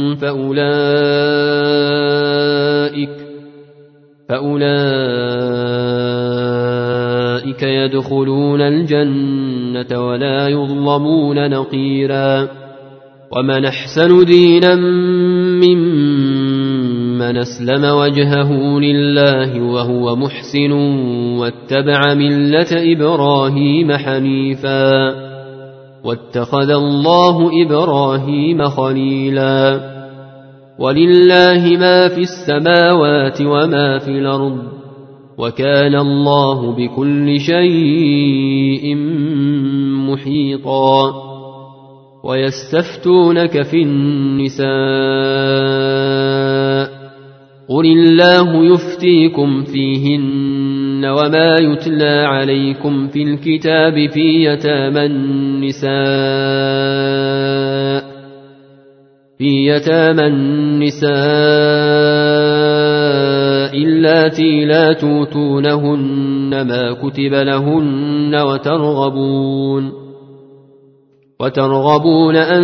فأولئك فأولئك يدخلون الجنة ولا يظلمون نقيرا. ومن أحسن دينا ممن أسلم وجهه لله وهو محسن واتبع ملة إبراهيم حنيفا واتخذ الله إبراهيم خليلا. ولله ما في السماوات وما في الأرض وكان الله بكل شيء محيطا. ويستفتونك في النساء قل الله يفتيكم فيهن وما يتلى عليكم في الكتاب في يتامى النساء في يتامى النساء اللاتي لا توتونهن ما كتب لهن وترغبون وترغبون أن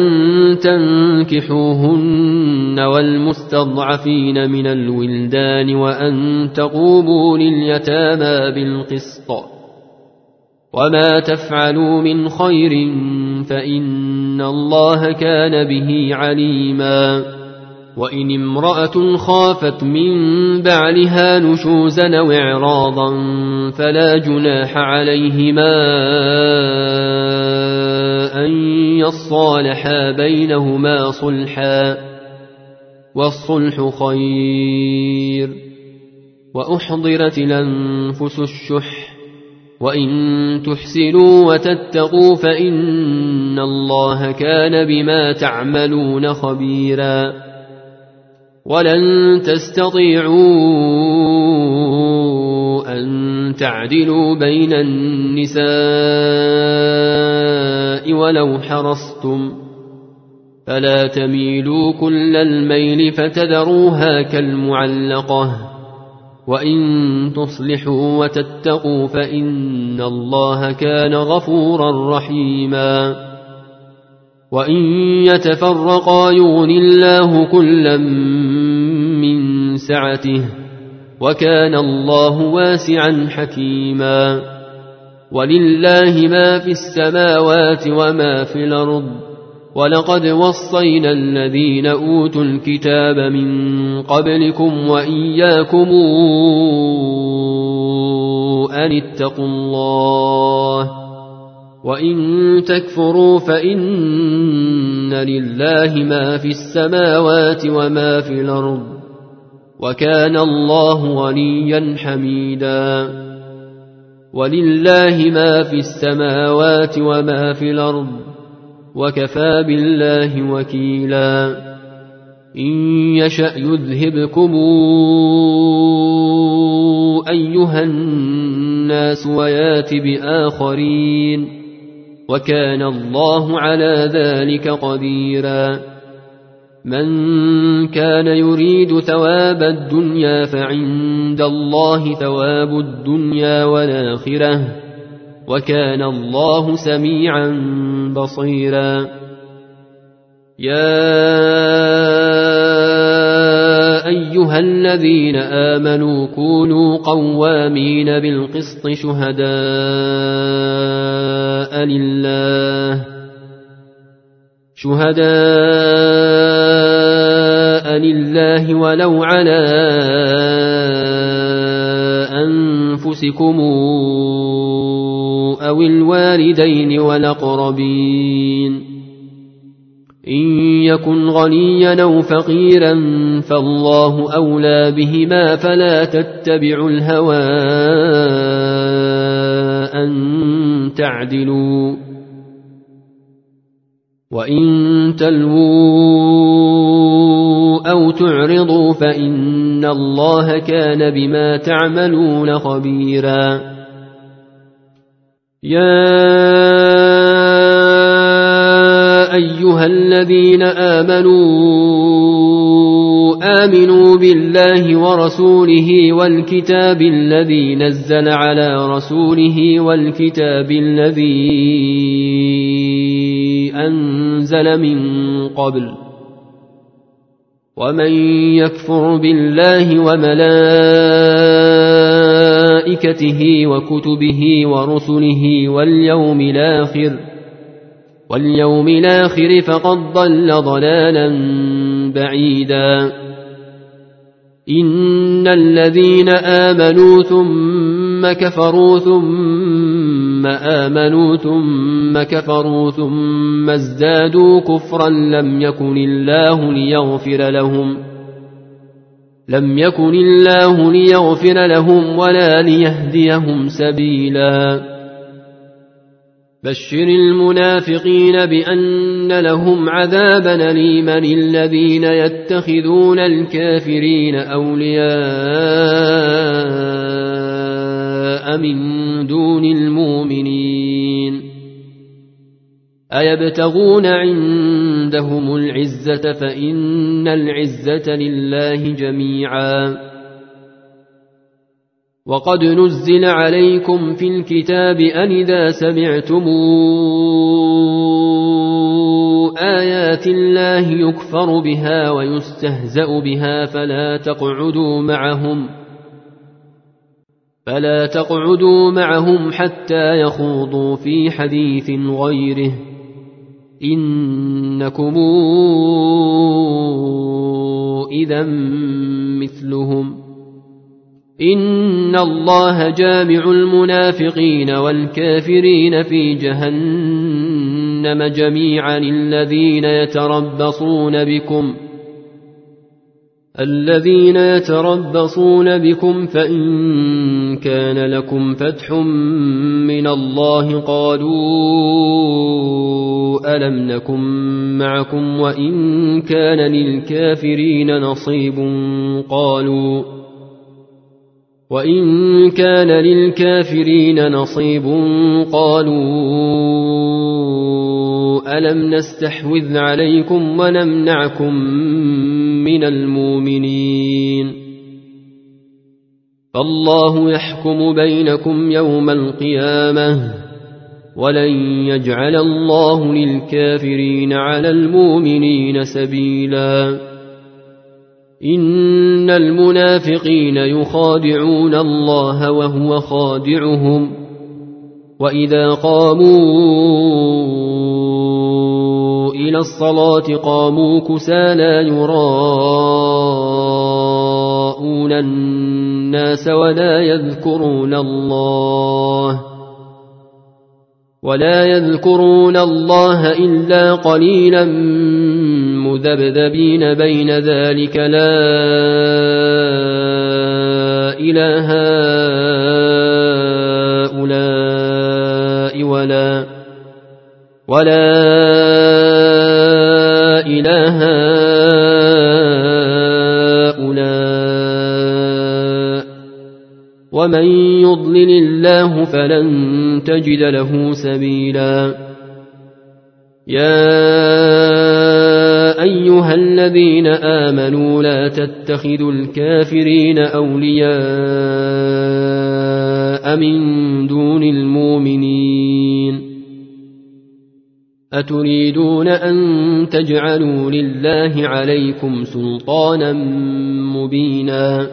تنكحوهن والمستضعفين من الولدان وأن تقوموا لليتامى بالقسط وما تفعلوا من خير فإن الله كان به عليما. وإن امرأة خافت من بعلها نشوزا أو إعراضا فلا جناح عليهما أن يصالحا بينهما صلحا والصلح خير. وأحضرت الأنفس الشح وإن تحسنوا وتتقوا فإن الله كان بما تعملون خبيرا ولن تستطيعوا أن تعدلوا بين النساء ولو حرصتم فلا تميلوا كل الميل فتذروها كالمعلقة وإن تصلحوا وتتقوا فإن الله كان غفورا رحيما وإن يتفرقا يغن الله كلا من سعته وكان الله واسعا حكيما ولله ما في السماوات وما في الأرض ولقد وصينا الذين أوتوا الكتاب من قبلكم وإياكم أن اتقوا الله وإن تكفروا فإن لله ما في السماوات وما في الأرض وكان الله غنيا حميدا ولله ما في السماوات وما في الأرض وكفى بالله وكيلا إن يشأ يذهبكم أيها الناس ويات بآخرين وكان الله على ذلك قديرا من كان يريد ثواب الدنيا فعند الله ثواب الدنيا والآخرة وكان الله سميعا بصيرا يا أيها الذين آمنوا كونوا قوامين بالقسط شهداء لله شهداء لله ولو على أنفسكم أو الوالدين والأقربين إن يكن غنيا أو فقيرا فالله أولى بهما فلا تتبعوا الهوى أن تعدلوا وإن تلووا أو تعرضوا فإن الله كان بما تعملون خبيرا يا أيها الذين آمنوا آمنوا بالله ورسوله والكتاب الذي نزل على رسوله والكتاب الذي أنزل من قبل ومن يكفر بالله وملائكته وكتبه ورسله واليوم الآخر واليوم الآخر فقد ضل ضلالا بعيدا إن الذين آمنوا ثم كفروا ثم آمنوا ثم كفروا ثم ازدادوا كفرا لم يكن الله ليغفر لهم لم يكن الله ليغفر لهم ولا ليهديهم سبيلا بشر المنافقين بأن لهم عذابا أليما الذين يتخذون الكافرين أولياء من دون المؤمنين أيبتغون عندهم العزة فإن العزة لله جميعا وقد نزل عليكم في الكتاب أن إذا سمعتم آيات الله يكفر بها ويستهزأ بها فلا تقعدوا معهم فلا تقعدوا معهم حتى يخوضوا في حديث غيره إنكم إذا مثلهم إن الله جامع المنافقين والكافرين في جهنم جميعا الذين يتربصون بكم الذين يتربصون بكم فإن كان لكم فتح من الله قالوا ألم نكن معكم وإن كان للكافرين نصيب قالوا وإن كان للكافرين نصيب قالوا ألم نستحوذ عليكم ونمنعكم من المؤمنين فالله يحكم بينكم يوم القيامة ولن يجعل الله للكافرين على المؤمنين سبيلا إن المنافقين يخادعون الله وهو خادعهم وإذا قاموا إلى الصلاة قاموا كسالى يراءون الناس ولا يذكرون الله ولا يذكرون الله إلا قليلا مذبذبين بين ذلك لا إله هؤلاء ولا ولا إله هؤلاء ومن يضلل الله فلن تجد له سبيلا يا أيها الذين آمنوا لا تتخذوا الكافرين أولياء من دون المؤمنين أتريدون أن تجعلوا لله عليكم سلطانا مبينا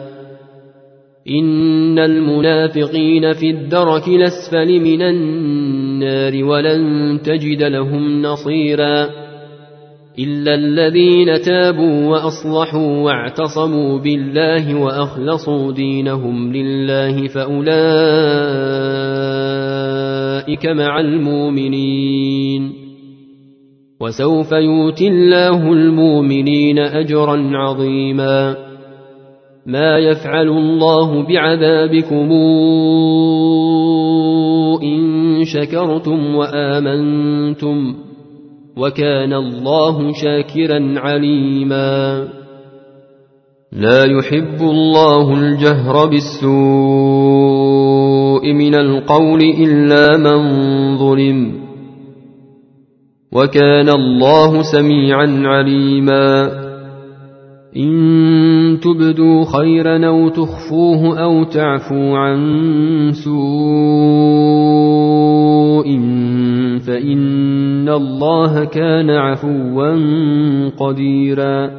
إن المنافقين في الدرك الأسفل من النار ولن تجد لهم نصيرا إلا الذين تابوا وأصلحوا واعتصموا بالله وأخلصوا دينهم لله فأولئك مع المؤمنين وسوف يؤتي الله المؤمنين أجرا عظيما ما يفعل الله بعذابكم إن شكرتم وآمنتم وكان الله شاكرا عليما لا يحب الله الجهر بالسوء من القول إلا من ظلم وكان الله سميعا عليما إن تبدوا خيرا أو تخفوه أو تعفوا عن سوء فإن الله كان عفوا قديرا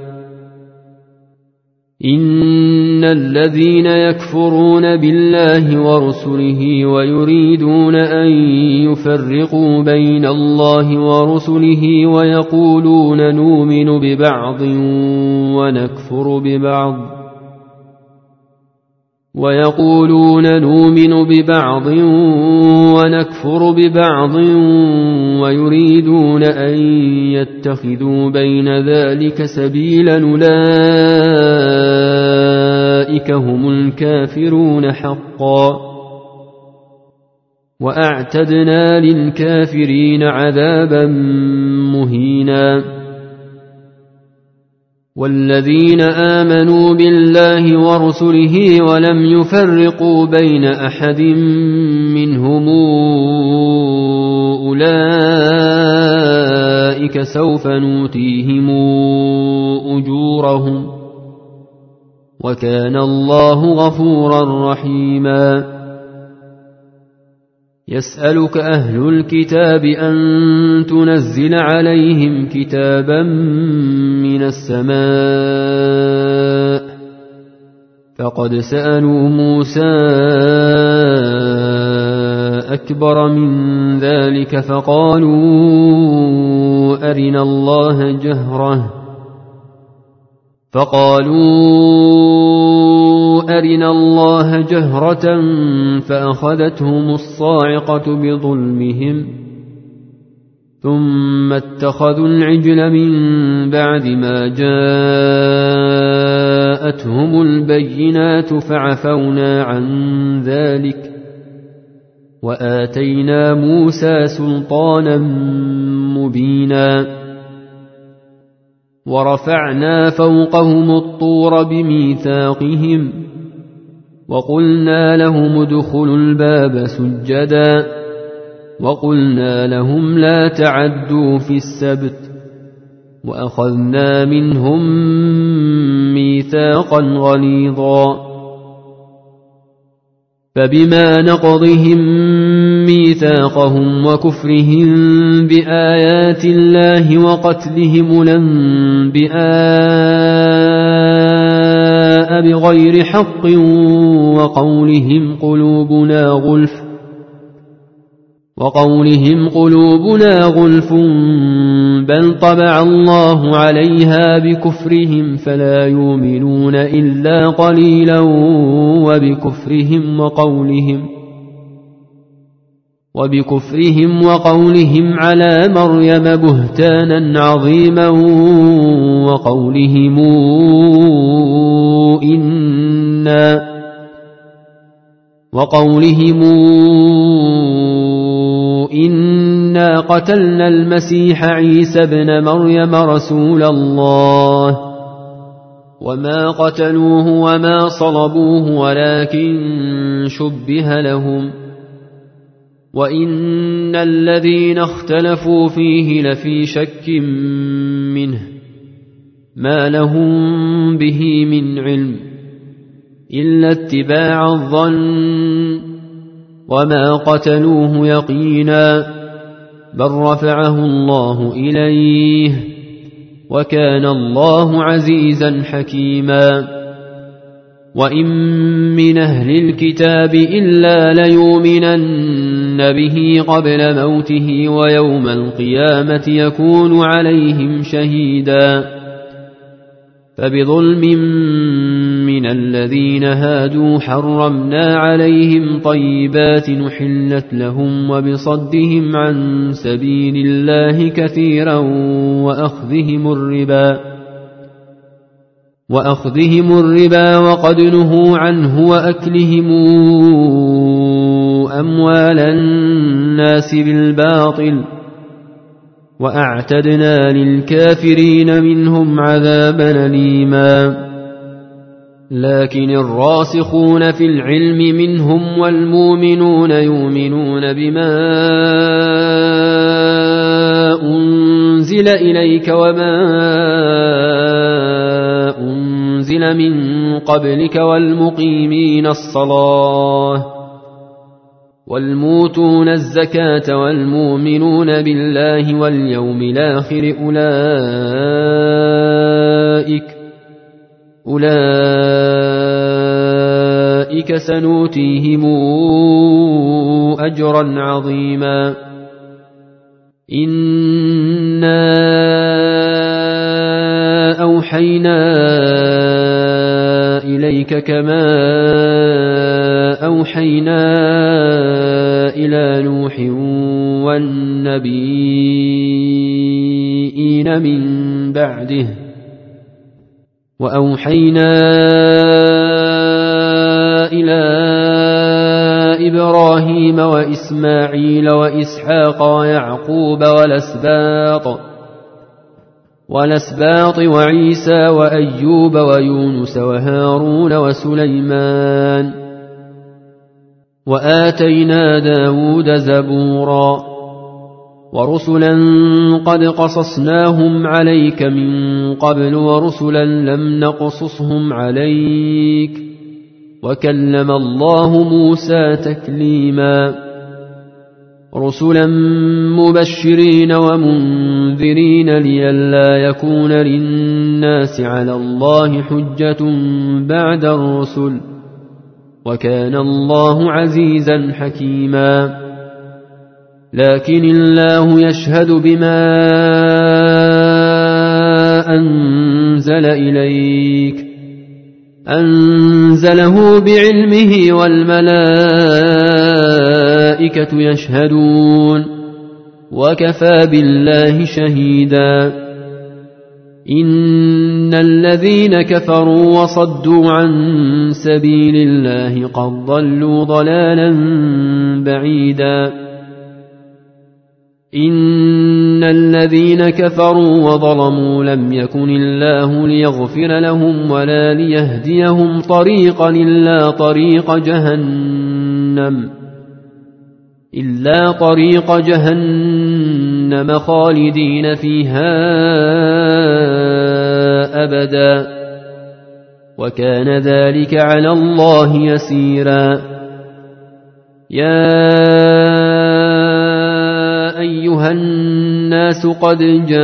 إن الذين يكفرون بالله ورسله ويريدون أن يفرقوا بين الله ورسله ويقولون نؤمن ببعض ونكفر ببعض ويقولون نؤمن ببعض ونكفر ببعض ويريدون أن يتخذوا بين ذلك سبيلا أولئك هم الكافرون حقا وأعتدنا للكافرين عذابا مهينا والذين آمنوا بالله ورسله ولم يفرقوا بين أحد منهم أولئك سوف نؤتيهم أجورهم وكان الله غفورا رحيما يسألك أهل الكتاب أن تنزل عليهم كتابا من السماء فقد سألوا موسى أكبر من ذلك فقالوا أرنا الله جهرة فقالوا أرنا الله جهرة فأخذتهم الصاعقة بظلمهم ثم اتخذوا العجل من بعد ما جاء جاءتهم البينات فعفونا عن ذلك وآتينا موسى سلطانا مبينا ورفعنا فوقهم الطور بميثاقهم وقلنا لهم ادخلوا الباب سجدا وقلنا لهم لا تعدوا في السبت وأخذنا منهم ميثاقا غليظا فبما نقضهم ميثاقهم وكفرهم بآيات الله وقتلهم الأنبياء بغير حق وقولهم قلوبنا غلف وقولهم قلوبنا غلف بل طبع الله عليها بكفرهم فلا يؤمنون إلا قليلا وبكفرهم وقولهم وبكفرهم وقولهم على مريم بهتانا عظيما وقولهم إنا وقولهم إنا قتلنا المسيح عيسى ابن مريم رسول الله وما قتلوه وما صلبوه ولكن شبه لهم وإن الذين اختلفوا فيه لفي شك منه ما لهم به من علم إلا اتباع الظن وما قتلوه يقينا بل رفعه الله إليه وكان الله عزيزا حكيما وإن من أهل الكتاب إلا ليؤمنن به قبل موته ويوم القيامة يكون عليهم شهيدا فبظلم من الذين هادوا حرمنا عليهم طيبات نحلت لهم وبصدهم عن سبيل الله كثيرا وأخذهم الربا وأخذهم الربا وقد نهوا عنه وأكلهم أموال الناس بالباطل وأعتدنا للكافرين منهم عذابا أليما لكن الراسخون في العلم منهم والمؤمنون يؤمنون بما أنزل إليك وما أنزل من قبلك والمقيمين الصلاة والموتون الزكاة والمؤمنون بالله واليوم الآخر أولئك أولئك سنؤتيهم أجرا عظيما إنا أوحينا إليك كما أوحينا إلى نوح والنبيين من بعده وأوحينا إلى إبراهيم وإسماعيل وإسحاق ويعقوب والأسباط والأسباط وعيسى وأيوب ويونس وهارون وسليمان وآتينا داود زبورا ورسلا قد قصصناهم عليك من قبل ورسلا لم نقصصهم عليك وكلم الله موسى تكليما رسلا مبشرين ومنذرين لئلا يكون للناس على الله حجة بعد الرسل وكان الله عزيزا حكيما لكن الله يشهد بما أنزل إليك أنزله بعلمه والملائكة يشهدون وكفى بالله شهيدا إن الذين كفروا وصدوا عن سبيل الله قد ضلوا ضلالا بعيدا إن الذين كفروا وظلموا لم يكن الله ليغفر لهم ولا ليهديهم طريقا إلا طريق جهنم إلا طريق جهنم خالدين فيها أبدا وكان ذلك على الله يسيرا يا أيها الناس قد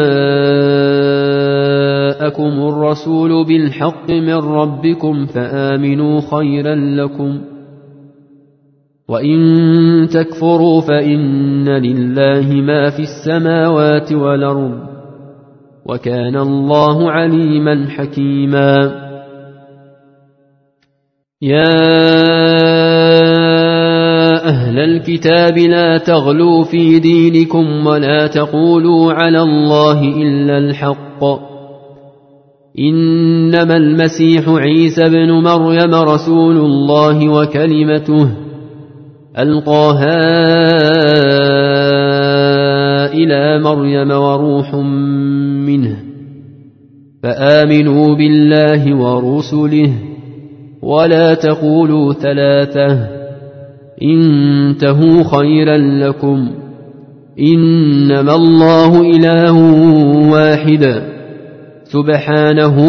جاءكم الرسول بالحق من ربكم فآمنوا خيرا لكم وإن تكفروا فإن لله ما في السماوات والأرض وكان الله عليما حكيما يا أهل الكتاب لا تغلوا في دينكم ولا تقولوا على الله إلا الحق إنما المسيح عيسى بن مريم رسول الله وكلمته ألقاها إلى مريم وروح منه فآمنوا بالله ورسله ولا تقولوا ثلاثة انتهوا خيرا لكم إنما الله إله واحد سبحانه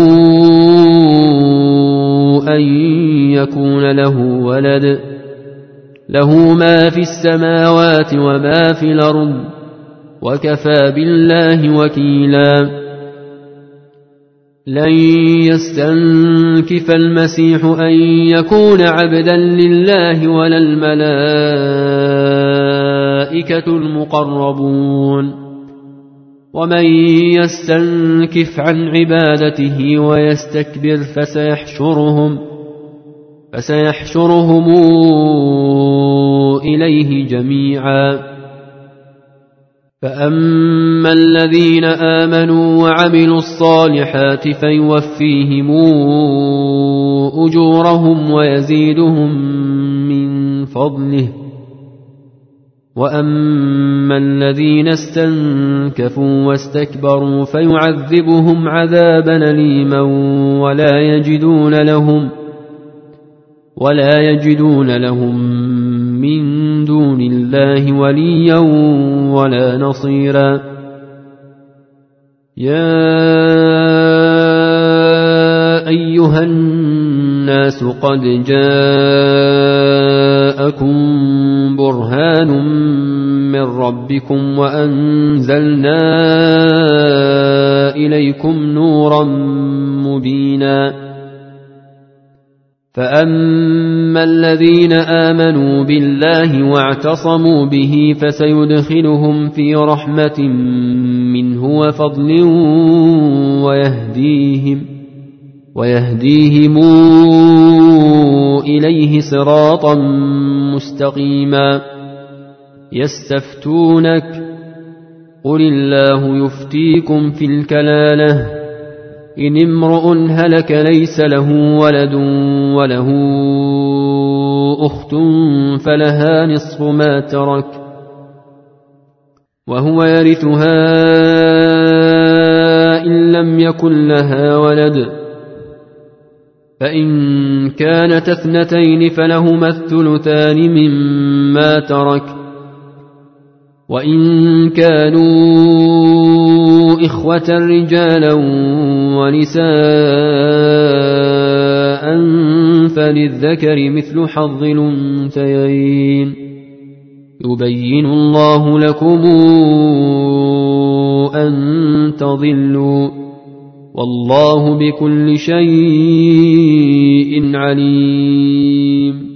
أن يكون له ولد له ما في السماوات وما في الأرض وكفى بالله وكيلا لن يستنكف المسيح أن يكون عبدا لله ولا الملائكة المقربون ومن يستنكف عن عبادته ويستكبر فسيحشرهم فسيحشرهم إليه جميعا فأما الذين آمنوا وعملوا الصالحات فيوفيهم أجورهم ويزيدهم من فضله وأما الذين استنكفوا واستكبروا فيعذبهم عذابا أليما ولا يجدون لهم ولا يجدون لهم من دون الله وليا ولا نصيرا يا أيها الناس قد جاءكم برهان من ربكم وأنزلنا إليكم نورا مبينا فأما الذين آمنوا بالله واعتصموا به فسيدخلهم في رحمة منه وفضل ويهديهم ويهديهم إليه صراطا مستقيما يستفتونك قل الله يفتيكم في الكلالة إن امرؤ هلك ليس له ولد وله أخت فلها نصف ما ترك وهو يرثها إن لم يكن لها ولد فإن كانت اثنتين فلهما الثلثان مما ترك وإن كانوا إخوة رجالا ونساء فللذكر مثل حظ الأنثيين يبين الله لكم أن تضلوا والله بكل شيء عليم.